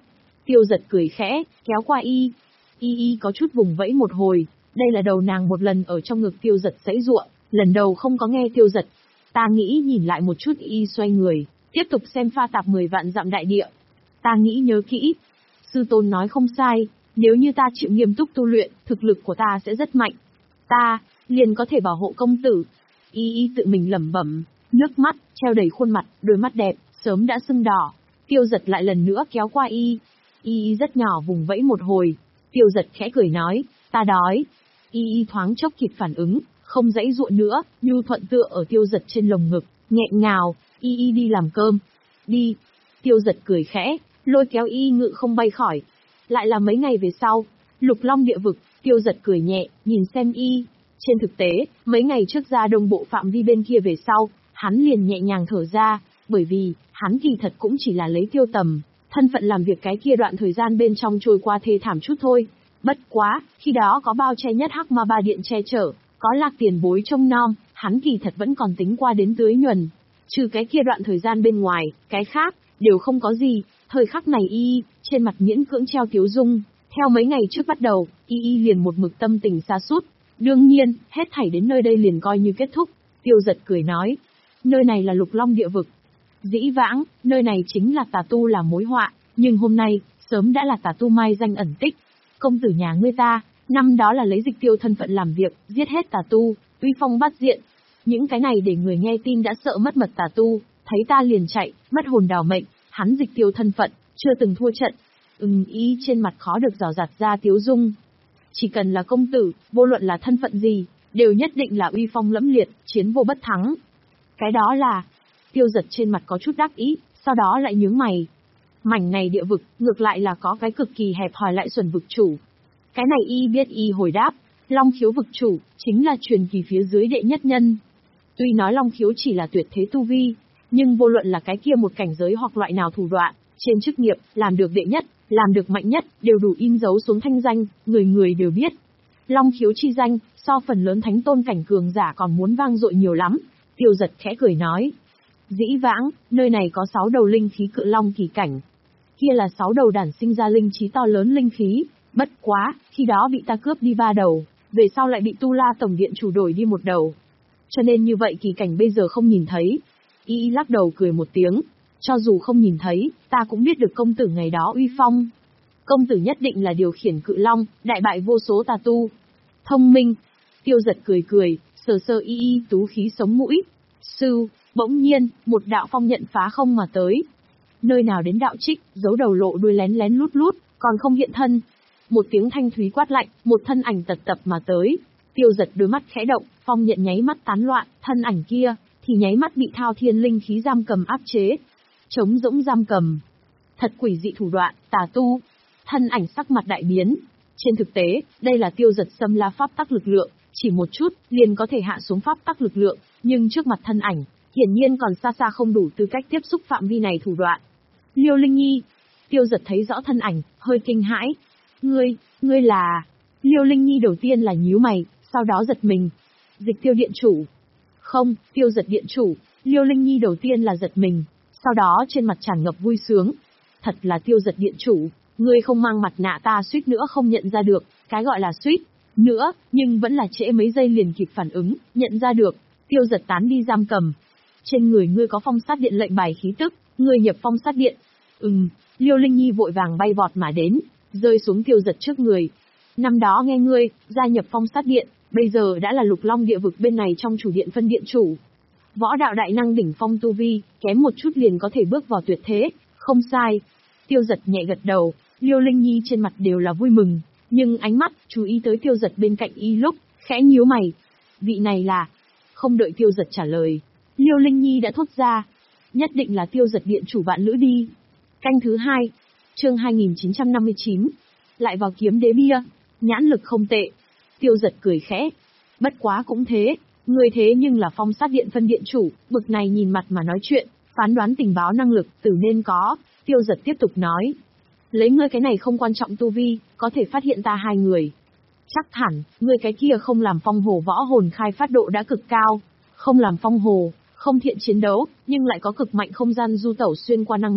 Tiêu Giật cười khẽ, kéo qua y. Y y có chút vùng vẫy một hồi, đây là đầu nàng một lần ở trong ngực Tiêu Giật giãy giụa, lần đầu không có nghe Tiêu Giật. Ta nghĩ nhìn lại một chút. Y xoay người, tiếp tục xem pha tạp mười vạn dặm đại địa. Ta nghĩ nhớ kỹ. Sư tôn nói không sai, nếu như ta chịu nghiêm túc tu luyện, thực lực của ta sẽ rất mạnh. Ta, liền có thể bảo hộ công tử. Y y tự mình lẩm bẩm, nước mắt, treo đầy khuôn mặt, đôi mắt đẹp, sớm đã sưng đỏ. Tiêu Giật lại lần nữa kéo qua y. Y y rất nhỏ vùng vẫy một hồi. Tiêu Giật khẽ cười nói, ta đói. Y y thoáng chốc kịp phản ứng, không giãy giụa nữa, nhu thuận tựa ở Tiêu Giật trên lồng ngực, nghẹn ngào, y y đi làm cơm. Đi. Tiêu Giật cười khẽ, lôi kéo y ngự không bay khỏi. Lại là mấy ngày về sau, Lục Long địa vực, Tiêu Giật cười nhẹ, nhìn xem y. Trên thực tế, mấy ngày trước ra đông bộ phạm vi bên kia về sau, hắn liền nhẹ nhàng thở ra, bởi vì, hắn kỳ thật cũng chỉ là lấy Tiêu Tầm, thân phận làm việc cái kia đoạn thời gian bên trong trôi qua thê thảm chút thôi. Bất quá, khi đó có bao che nhất hắc ma ba điện che chở, có Lạc tiền bối trông nom, hắn kỳ thật vẫn còn tính qua đến tưới nhuần. Trừ cái kia đoạn thời gian bên ngoài, cái khác, đều không có gì. Thời khắc này y, trên mặt miễn cưỡng treo tiếu dung, theo mấy ngày trước bắt đầu, y y liền một mực tâm tình sa sút. Đương nhiên, hết thảy đến nơi đây liền coi như kết thúc. Tiêu Giật cười nói, nơi này là Lục Long địa vực. Dĩ vãng, nơi này chính là tà tu là mối họa, nhưng hôm nay, sớm đã là tà tu mai danh ẩn tích. Công tử nhà ngươi ta, năm đó là lấy Dịch Tiêu thân phận làm việc, giết hết tà tu, uy phong bát diện. Những cái này để người nghe tin đã sợ mất mật tà tu, thấy ta liền chạy, mất hồn đào mệnh, hắn Dịch Tiêu thân phận, chưa từng thua trận. Ừm ý trên mặt khó được dò dạt ra tiếu dung. Chỉ cần là công tử, vô luận là thân phận gì, đều nhất định là uy phong lẫm liệt, chiến vô bất thắng. Cái đó là... Tiêu Giật trên mặt có chút đắc ý, sau đó lại nhướng mày. Mảnh này địa vực, ngược lại là có cái cực kỳ hẹp hòi lại xuẩn vực chủ. Cái này y biết y hồi đáp, Long Khiếu vực chủ, chính là truyền kỳ phía dưới đệ nhất nhân. Tuy nói Long Khiếu chỉ là tuyệt thế tu vi, nhưng vô luận là cái kia một cảnh giới hoặc loại nào thủ đoạn, trên chức nghiệp, làm được đệ nhất, làm được mạnh nhất, đều đủ in dấu xuống thanh danh, người người đều biết. Long Khiếu chi danh, so phần lớn thánh tôn cảnh cường giả còn muốn vang dội nhiều lắm. Tiêu Giật khẽ cười nói. Dĩ vãng, nơi này có sáu đầu linh khí cự long kỳ cảnh. Kia là sáu đầu đản sinh ra linh trí to lớn linh khí, bất quá, khi đó bị ta cướp đi ba đầu, về sau lại bị Tu La Tổng Điện chủ đổi đi một đầu. Cho nên như vậy kỳ cảnh bây giờ không nhìn thấy. Y y lắc đầu cười một tiếng, cho dù không nhìn thấy, ta cũng biết được công tử ngày đó uy phong. Công tử nhất định là điều khiển cự long, đại bại vô số tà tu. Thông minh. Tiêu Giật cười cười, sờ sờ y y tú khí sống mũi. Sư, bỗng nhiên, một đạo phong nhận phá không mà tới. Nơi nào đến đạo trích, giấu đầu lộ đuôi lén lén lút lút, còn không hiện thân. Một tiếng thanh thúy quát lạnh, một thân ảnh tật tập mà tới. Tiêu Giật đôi mắt khẽ động, phong nhận nháy mắt tán loạn, thân ảnh kia thì nháy mắt bị thao thiên linh khí giam cầm áp chế. Trống rỗng giam cầm. Thật quỷ dị thủ đoạn, tà tu. Thân ảnh sắc mặt đại biến. Trên thực tế, đây là Tiêu Giật xâm la pháp tắc lực lượng, chỉ một chút, liền có thể hạ xuống pháp tắc lực lượng, nhưng trước mặt thân ảnh, hiển nhiên còn xa xa không đủ tư cách tiếp xúc phạm vi này thủ đoạn. Liêu Linh Nhi. Tiêu Giật thấy rõ thân ảnh, hơi kinh hãi. Ngươi, ngươi là... Liêu Linh Nhi đầu tiên là nhíu mày, sau đó giật mình. Dịch Tiêu điện chủ. Không, Tiêu Giật điện chủ. Liêu Linh Nhi đầu tiên là giật mình, sau đó trên mặt tràn ngập vui sướng. Thật là Tiêu Giật điện chủ, ngươi không mang mặt nạ ta suýt nữa không nhận ra được, cái gọi là suýt nữa, nhưng vẫn là trễ mấy giây liền kịp phản ứng, nhận ra được. Tiêu Giật tán đi giam cầm. Trên người ngươi có phong sát điện lệnh bài khí tức, ngươi nhập phong sát điện. Ừm, Liêu Linh Nhi vội vàng bay vọt mà đến, rơi xuống Tiêu Giật trước người. Năm đó nghe ngươi, gia nhập phong sát điện, bây giờ đã là Lục Long địa vực bên này trong chủ điện phân điện chủ. Võ đạo đại năng đỉnh phong tu vi, kém một chút liền có thể bước vào tuyệt thế, không sai. Tiêu Giật nhẹ gật đầu, Liêu Linh Nhi trên mặt đều là vui mừng, nhưng ánh mắt chú ý tới Tiêu Giật bên cạnh y lúc, khẽ nhíu mày. Vị này là... Không đợi Tiêu Giật trả lời, Liêu Linh Nhi đã thốt ra. Nhất định là Tiêu Giật điện chủ bạn lữ đi. Canh thứ hai, chương hai nghìn chín trăm năm mươi chín. Lại vào kiếm đế bia, nhãn lực không tệ. Tiêu Giật cười khẽ. Bất quá cũng thế, người thế nhưng là phong sát điện phân điện chủ, bực này nhìn mặt mà nói chuyện, phán đoán tình báo năng lực, tử nên có. Tiêu Giật tiếp tục nói. Lấy ngươi cái này không quan trọng tu vi, có thể phát hiện ta hai người. Chắc hẳn, ngươi cái kia không làm phong hồ võ hồn khai phát độ đã cực cao. Không làm phong hồ, không thiện chiến đấu, nhưng lại có cực mạnh không gian du tẩu xuyên qua năng lực.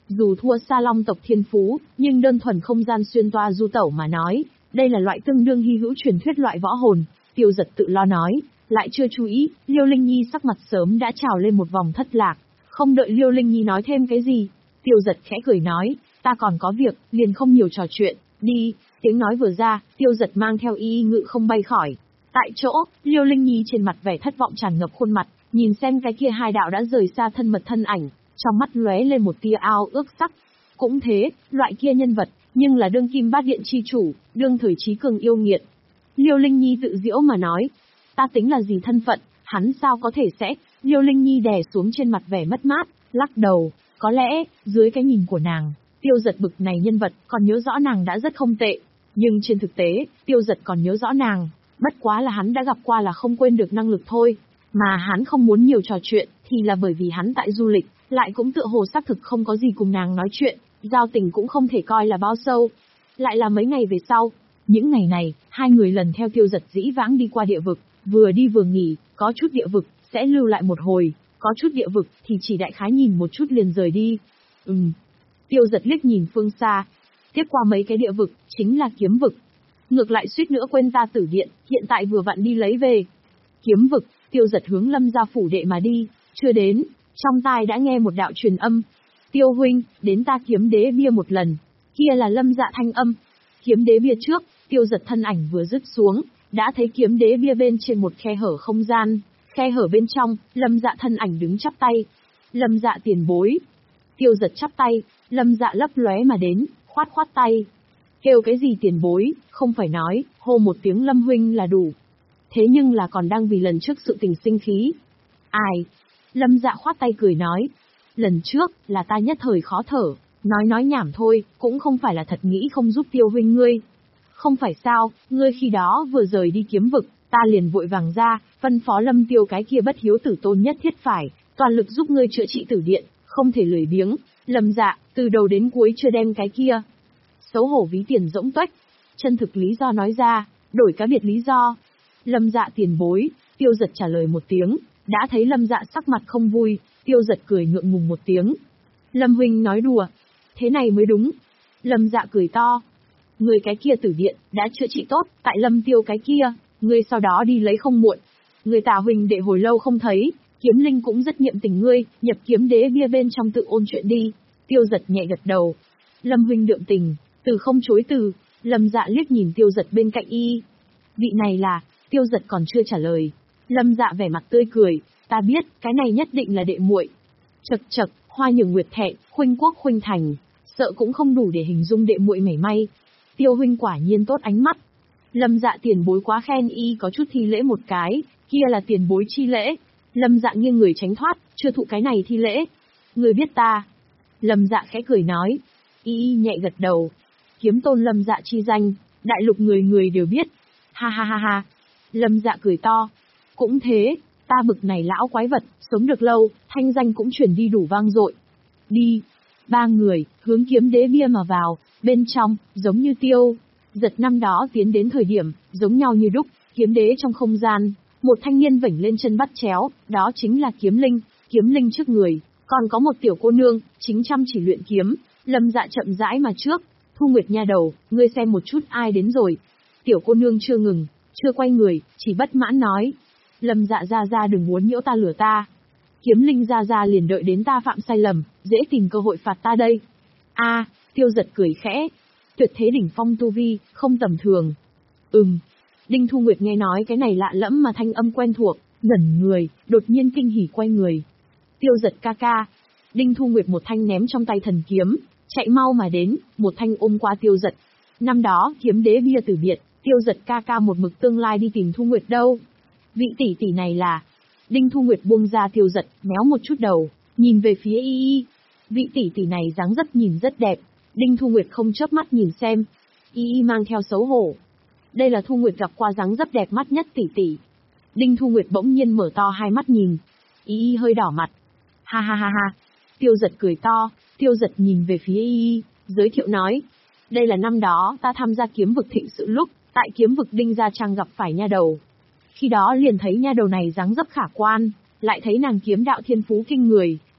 Dù thua xa Long tộc thiên phú, nhưng đơn thuần không gian xuyên toa du tẩu mà nói, đây là loại tương đương hy hữu truyền thuyết loại võ hồn. Tiêu Giật tự lo nói, lại chưa chú ý, Liêu Linh Nhi sắc mặt sớm đã trào lên một vòng thất lạc. Không đợi Liêu Linh Nhi nói thêm cái gì, Tiêu Giật khẽ cười nói, ta còn có việc, liền không nhiều trò chuyện, đi. Tiếng nói vừa ra, Tiêu Giật mang theo y y ngự không bay khỏi. Tại chỗ, Liêu Linh Nhi trên mặt vẻ thất vọng tràn ngập khuôn mặt, nhìn xem cái kia hai đạo đã rời xa thân mật thân ảnh, trong mắt lóe lên một tia ao ước sắc. Cũng thế, loại kia nhân vật, nhưng là đương kim bát điện chi chủ, đương thời trí cường yêu nghiệt. Liêu Linh Nhi tự giễu mà nói, ta tính là gì thân phận, hắn sao có thể sẽ. Liêu Linh Nhi đè xuống trên mặt vẻ mất mát, lắc đầu, có lẽ, dưới cái nhìn của nàng, Tiêu Giật bực này nhân vật, còn nhớ rõ nàng đã rất không tệ. Nhưng trên thực tế, Tiêu Giật còn nhớ rõ nàng, bất quá là hắn đã gặp qua là không quên được năng lực thôi. Mà hắn không muốn nhiều trò chuyện, thì là bởi vì hắn tại du lịch, lại cũng tựa hồ xác thực không có gì cùng nàng nói chuyện, giao tình cũng không thể coi là bao sâu. Lại là mấy ngày về sau, những ngày này, hai người lần theo Tiêu Giật dĩ vãng đi qua địa vực, vừa đi vừa nghỉ, có chút địa vực, sẽ lưu lại một hồi, có chút địa vực, thì chỉ đại khái nhìn một chút liền rời đi. Ừm. Tiêu Giật liếc nhìn phương xa. Tiếp qua mấy cái địa vực, chính là kiếm vực. Ngược lại suýt nữa quên ta tử điện, hiện tại vừa vặn đi lấy về. Kiếm vực, Tiêu Giật hướng Lâm gia phủ đệ mà đi, chưa đến, trong tai đã nghe một đạo truyền âm. Tiêu huynh, đến ta kiếm đế bia một lần. Kia là Lâm Dạ thanh âm. Kiếm đế bia trước, Tiêu Giật thân ảnh vừa dứt xuống, đã thấy kiếm đế bia bên trên một khe hở không gian. Khe hở bên trong, Lâm Dạ thân ảnh đứng chắp tay. Lâm Dạ tiền bối. Tiêu Giật chắp tay, Lâm Dạ lấp lóe mà đến, khoát khoát tay. Kêu cái gì tiền bối, không phải nói, hô một tiếng Lâm huynh là đủ. Thế nhưng là còn đang vì lần trước sự tình sinh khí. Ai? Lâm Dạ khoát tay cười nói. Lần trước, là ta nhất thời khó thở, nói nói nhảm thôi, cũng không phải là thật nghĩ không giúp Tiêu huynh ngươi. Không phải sao, ngươi khi đó vừa rời đi kiếm vực, ta liền vội vàng ra, phân phó Lâm Tiêu cái kia bất hiếu tử tôn nhất thiết phải, toàn lực giúp ngươi chữa trị tử điện, không thể lười biếng. Lâm Dạ, từ đầu đến cuối chưa đem cái kia. Xấu hổ ví tiền rỗng tuếch, chân thực lý do nói ra, đổi cá biệt lý do. Lâm Dạ tiền bối, Tiêu Giật trả lời một tiếng, đã thấy Lâm Dạ sắc mặt không vui, Tiêu Giật cười ngượng ngùng một tiếng. Lâm huynh nói đùa, thế này mới đúng. Lâm Dạ cười to. Người cái kia tử điện, đã chữa trị tốt, tại Lâm Tiêu cái kia, ngươi sau đó đi lấy không muộn. Người Tà huynh đệ hồi lâu không thấy, Kiếm Linh cũng rất nhiệm tình ngươi, nhập kiếm đế bia bên trong tự ôn chuyện đi. Tiêu Giật nhẹ gật đầu. Lâm huynh đượm tình, từ không chối từ. Lâm Dạ liếc nhìn Tiêu Giật bên cạnh y. Vị này là, Tiêu Giật còn chưa trả lời. Lâm Dạ vẻ mặt tươi cười, ta biết, cái này nhất định là đệ muội. Chậc chậc, hoa nhường nguyệt thẹn, khuynh quốc khuynh thành, sợ cũng không đủ để hình dung đệ muội mảy may. Tiêu huynh quả nhiên tốt ánh mắt. Lâm Dạ tiền bối quá khen y có chút thi lễ một cái, kia là tiền bối chi lễ. Lâm Dạ nghiêng người tránh thoát, chưa thụ cái này thi lễ. Người biết ta. Lâm Dạ khẽ cười nói. Y y nhẹ gật đầu. Kiếm tôn Lâm Dạ chi danh, đại lục người người đều biết. Ha ha ha ha. Lâm Dạ cười to. Cũng thế, ta bực này lão quái vật, sống được lâu, thanh danh cũng truyền đi đủ vang dội. Đi. Ba người, hướng kiếm đế bia mà vào, bên trong, giống như Tiêu Giật năm đó tiến đến thời điểm, giống nhau như đúc, kiếm đế trong không gian, một thanh niên vểnh lên chân bắt chéo, đó chính là Kiếm Linh, Kiếm Linh trước người, còn có một tiểu cô nương, chính chăm chỉ luyện kiếm. Lâm Dạ chậm rãi mà trước, Thu Nguyệt nha đầu, ngươi xem một chút ai đến rồi. Tiểu cô nương chưa ngừng, chưa quay người, chỉ bất mãn nói. Lâm Dạ ra ra đừng muốn nhiễu ta lừa ta. Kiếm Linh ra ra liền đợi đến ta phạm sai lầm, dễ tìm cơ hội phạt ta đây. A, Tiêu Giật cười khẽ. Tuyệt thế đỉnh phong tu vi, không tầm thường. Ừm. Đinh Thu Nguyệt nghe nói cái này lạ lẫm mà thanh âm quen thuộc, ngẩn người, đột nhiên kinh hỉ quay người. Tiêu Giật ca ca. Đinh Thu Nguyệt một thanh ném trong tay thần kiếm, chạy mau mà đến, một thanh ôm qua Tiêu Giật. Năm đó, kiếm đế bia tử biệt, Tiêu Giật ca ca một mực tương lai đi tìm Thu Nguyệt đâu. Vị tỷ tỷ này là... Đinh Thu Nguyệt buông ra Tiêu Giật, méo một chút đầu, nhìn về phía y y. Vị tỷ tỷ này dáng dấp nhìn rất đẹp. Đinh Thu Nguyệt không chớp mắt nhìn xem. Y y mang theo xấu hổ. Đây là Thu Nguyệt gặp qua dáng dấp đẹp mắt nhất tỷ tỷ. Đinh Thu Nguyệt bỗng nhiên mở to hai mắt nhìn. Y y hơi đỏ mặt. Ha ha ha ha. Tiêu Giật cười to. Tiêu Giật nhìn về phía y y, giới thiệu nói. Đây là năm đó ta tham gia kiếm vực thịnh sự lúc, tại kiếm vực Đinh Gia Trang gặp phải nha đầu. Khi đó liền thấy nha đầu này dáng dấp khả quan, lại thấy nàng kiếm đạo thiên phú kinh người,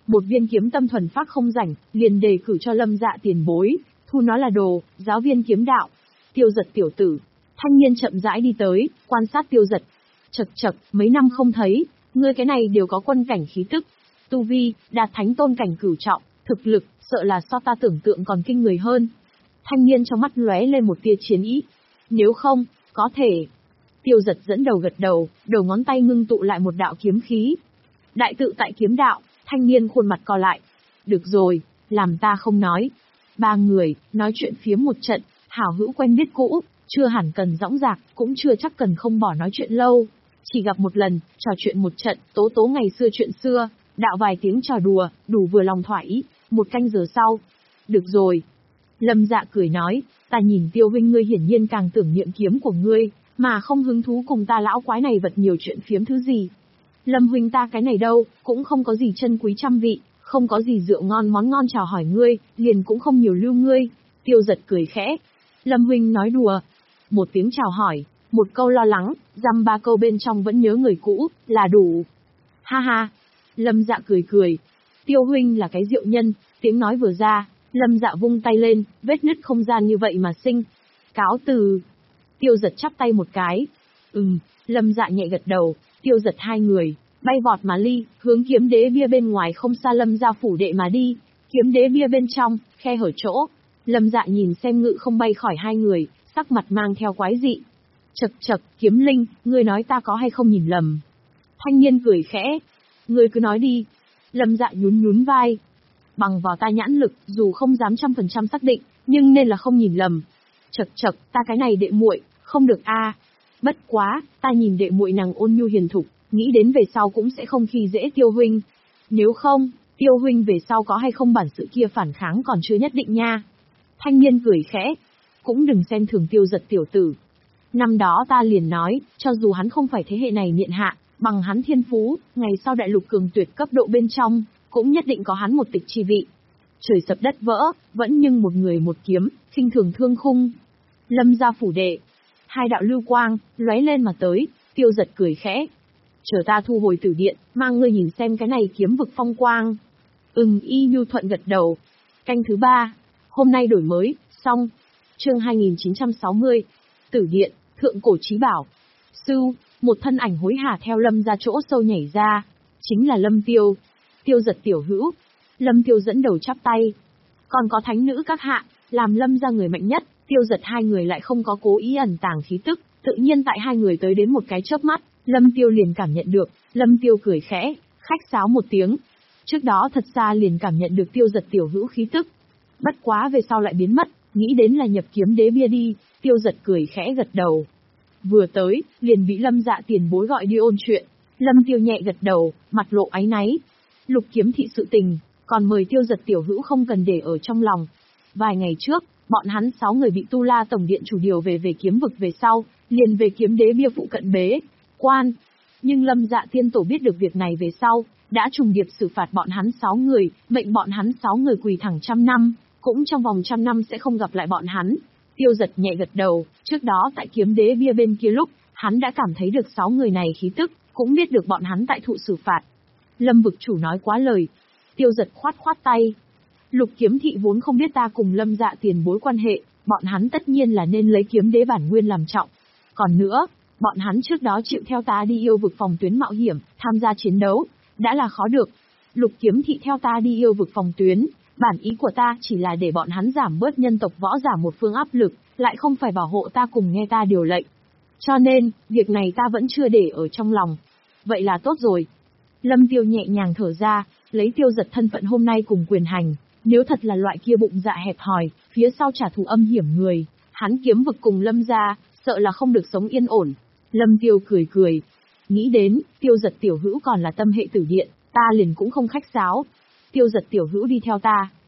Một viên kiếm tâm thuần phác không rảnh, liền đề cử cho Lâm Dạ tiền bối, thu nó là đồ, giáo viên kiếm đạo. Tiêu Giật tiểu tử. Thanh niên chậm rãi đi tới, quan sát Tiêu Giật. Chậc chậc, mấy năm không thấy, ngươi cái này đều có quân cảnh khí tức. Tu vi, đạt thánh tôn cảnh cửu trọng, thực lực, sợ là so ta tưởng tượng còn kinh người hơn. Thanh niên trong mắt lóe lên một tia chiến ý. Nếu không, có thể. Tiêu Giật dẫn đầu gật đầu, đầu ngón tay ngưng tụ lại một đạo kiếm khí. Đại tự tại kiếm đạo, thanh niên khuôn mặt co lại. Được rồi, làm ta không nói. Ba người, nói chuyện phiếm một trận, hảo hữu quen biết cũ, chưa hẳn cần dõng dạc, cũng chưa chắc cần không bỏ nói chuyện lâu. Chỉ gặp một lần, trò chuyện một trận, tố tố ngày xưa chuyện xưa, đạo vài tiếng trò đùa, đủ vừa lòng thỏa ý. Một canh giờ sau. Được rồi. Lâm Dạ cười nói, ta nhìn Tiêu huynh ngươi hiển nhiên càng tưởng niệm kiếm của ngươi, mà không hứng thú cùng ta lão quái này vật nhiều chuyện phiếm thứ gì. Lâm huynh ta cái này đâu, cũng không có gì chân quý trăm vị, không có gì rượu ngon món ngon chào hỏi ngươi, liền cũng không nhiều lưu ngươi. Tiêu Giật cười khẽ. Lâm huynh nói đùa. Một tiếng chào hỏi, một câu lo lắng, dăm ba câu bên trong vẫn nhớ người cũ, là đủ. Ha ha. Lâm Dạ cười cười. Tiêu huynh là cái diệu nhân, tiếng nói vừa ra, Lâm Dạ vung tay lên, vết nứt không gian như vậy mà sinh. Cáo từ. Tiêu Giật chắp tay một cái. Ừm, Lâm Dạ nhẹ gật đầu. Tiêu Giật hai người, bay vọt mà ly, hướng kiếm đế bia bên ngoài không xa Lâm gia phủ đệ mà đi. Kiếm đế bia bên trong, khe hở chỗ. Lâm Dạ nhìn xem ngự không bay khỏi hai người, sắc mặt mang theo quái dị. Chậc chậc, kiếm linh, ngươi nói ta có hay không nhìn lầm. Thanh niên cười khẽ. Ngươi cứ nói đi. Lâm Dạ nhún nhún vai. Bằng vào ta nhãn lực, dù không dám trăm phần trăm xác định, nhưng nên là không nhìn lầm. Chậc chậc, ta cái này đệ muội, không được a. Bất quá, ta nhìn đệ muội nàng ôn nhu hiền thục, nghĩ đến về sau cũng sẽ không khi dễ Tiêu huynh. Nếu không, Tiêu huynh về sau có hay không bản sự kia phản kháng còn chưa nhất định nha. Thanh niên cười khẽ. Cũng đừng xem thường Tiêu Giật tiểu tử. Năm đó ta liền nói, cho dù hắn không phải thế hệ này miện hạ, bằng hắn thiên phú, ngày sau đại lục cường tuyệt cấp độ bên trong, cũng nhất định có hắn một tịch chi vị. Trời sập đất vỡ, vẫn nhưng một người một kiếm, khinh thường thương khung. Lâm gia phủ đệ. Hai đạo lưu quang, lóe lên mà tới, Tiêu Giật cười khẽ. Chờ ta thu hồi tử điện, mang ngươi nhìn xem cái này kiếm vực phong quang. Ừm, y nhu thuận gật đầu. Canh thứ ba. Hôm nay đổi mới, xong. Chương hai nghìn chín trăm sáu mươi. Tử điện, thượng cổ chí bảo. Sưu, một thân ảnh hối hả theo Lâm ra chỗ sâu nhảy ra. Chính là Lâm Tiêu. Tiêu Giật tiểu hữu. Lâm Tiêu dẫn đầu chắp tay. Còn có thánh nữ các hạ, làm Lâm ra người mạnh nhất, Tiêu Giật hai người lại không có cố ý ẩn tàng khí tức, tự nhiên tại hai người tới đến một cái chớp mắt, Lâm Tiêu liền cảm nhận được, Lâm Tiêu cười khẽ, khách sáo một tiếng. Trước đó thật xa liền cảm nhận được Tiêu Giật tiểu hữu khí tức. Bất quá về sau lại biến mất, nghĩ đến là nhập kiếm đế bia đi, Tiêu Giật cười khẽ gật đầu. Vừa tới, liền bị Lâm Dạ tiền bối gọi đi ôn chuyện. Lâm Tiêu nhẹ gật đầu, mặt lộ áy náy. Lục kiếm thị sự tình, còn mời Tiêu Giật tiểu hữu không cần để ở trong lòng. Vài ngày trước, bọn hắn sáu người bị Tu La Tổng Điện chủ điều về về kiếm vực về sau, liền về kiếm đế bia phụ cận bế quan. Nhưng Lâm Dạ tiên tổ biết được việc này về sau, đã trùng điệp xử phạt bọn hắn sáu người, mệnh bọn hắn sáu người quỳ thẳng trăm năm, cũng trong vòng trăm năm sẽ không gặp lại bọn hắn. Tiêu Giật nhẹ gật đầu, trước đó tại kiếm đế bia bên kia lúc, hắn đã cảm thấy được sáu người này khí tức, cũng biết được bọn hắn tại thụ xử phạt. Lâm vực chủ nói quá lời. Tiêu Giật khoát khoát tay. Lục kiếm thị vốn không biết ta cùng Lâm Dạ tiền bối quan hệ, bọn hắn tất nhiên là nên lấy kiếm đế bản nguyên làm trọng. Còn nữa, bọn hắn trước đó chịu theo ta đi yêu vực phòng tuyến mạo hiểm, tham gia chiến đấu, đã là khó được. Lục kiếm thị theo ta đi yêu vực phòng tuyến, bản ý của ta chỉ là để bọn hắn giảm bớt nhân tộc võ giả một phương áp lực, lại không phải bảo hộ ta cùng nghe ta điều lệnh. Cho nên, việc này ta vẫn chưa để ở trong lòng. Vậy là tốt rồi. Lâm Tiêu nhẹ nhàng thở ra, lấy Tiêu Giật thân phận hôm nay cùng quyền hành, nếu thật là loại kia bụng dạ hẹp hòi, phía sau trả thù âm hiểm người, hắn kiếm vực cùng Lâm gia, sợ là không được sống yên ổn. Lâm Tiêu cười cười, nghĩ đến, Tiêu Giật tiểu hữu còn là tâm hệ tử điện, ta liền cũng không khách sáo. Tiêu Giật tiểu hữu đi theo ta,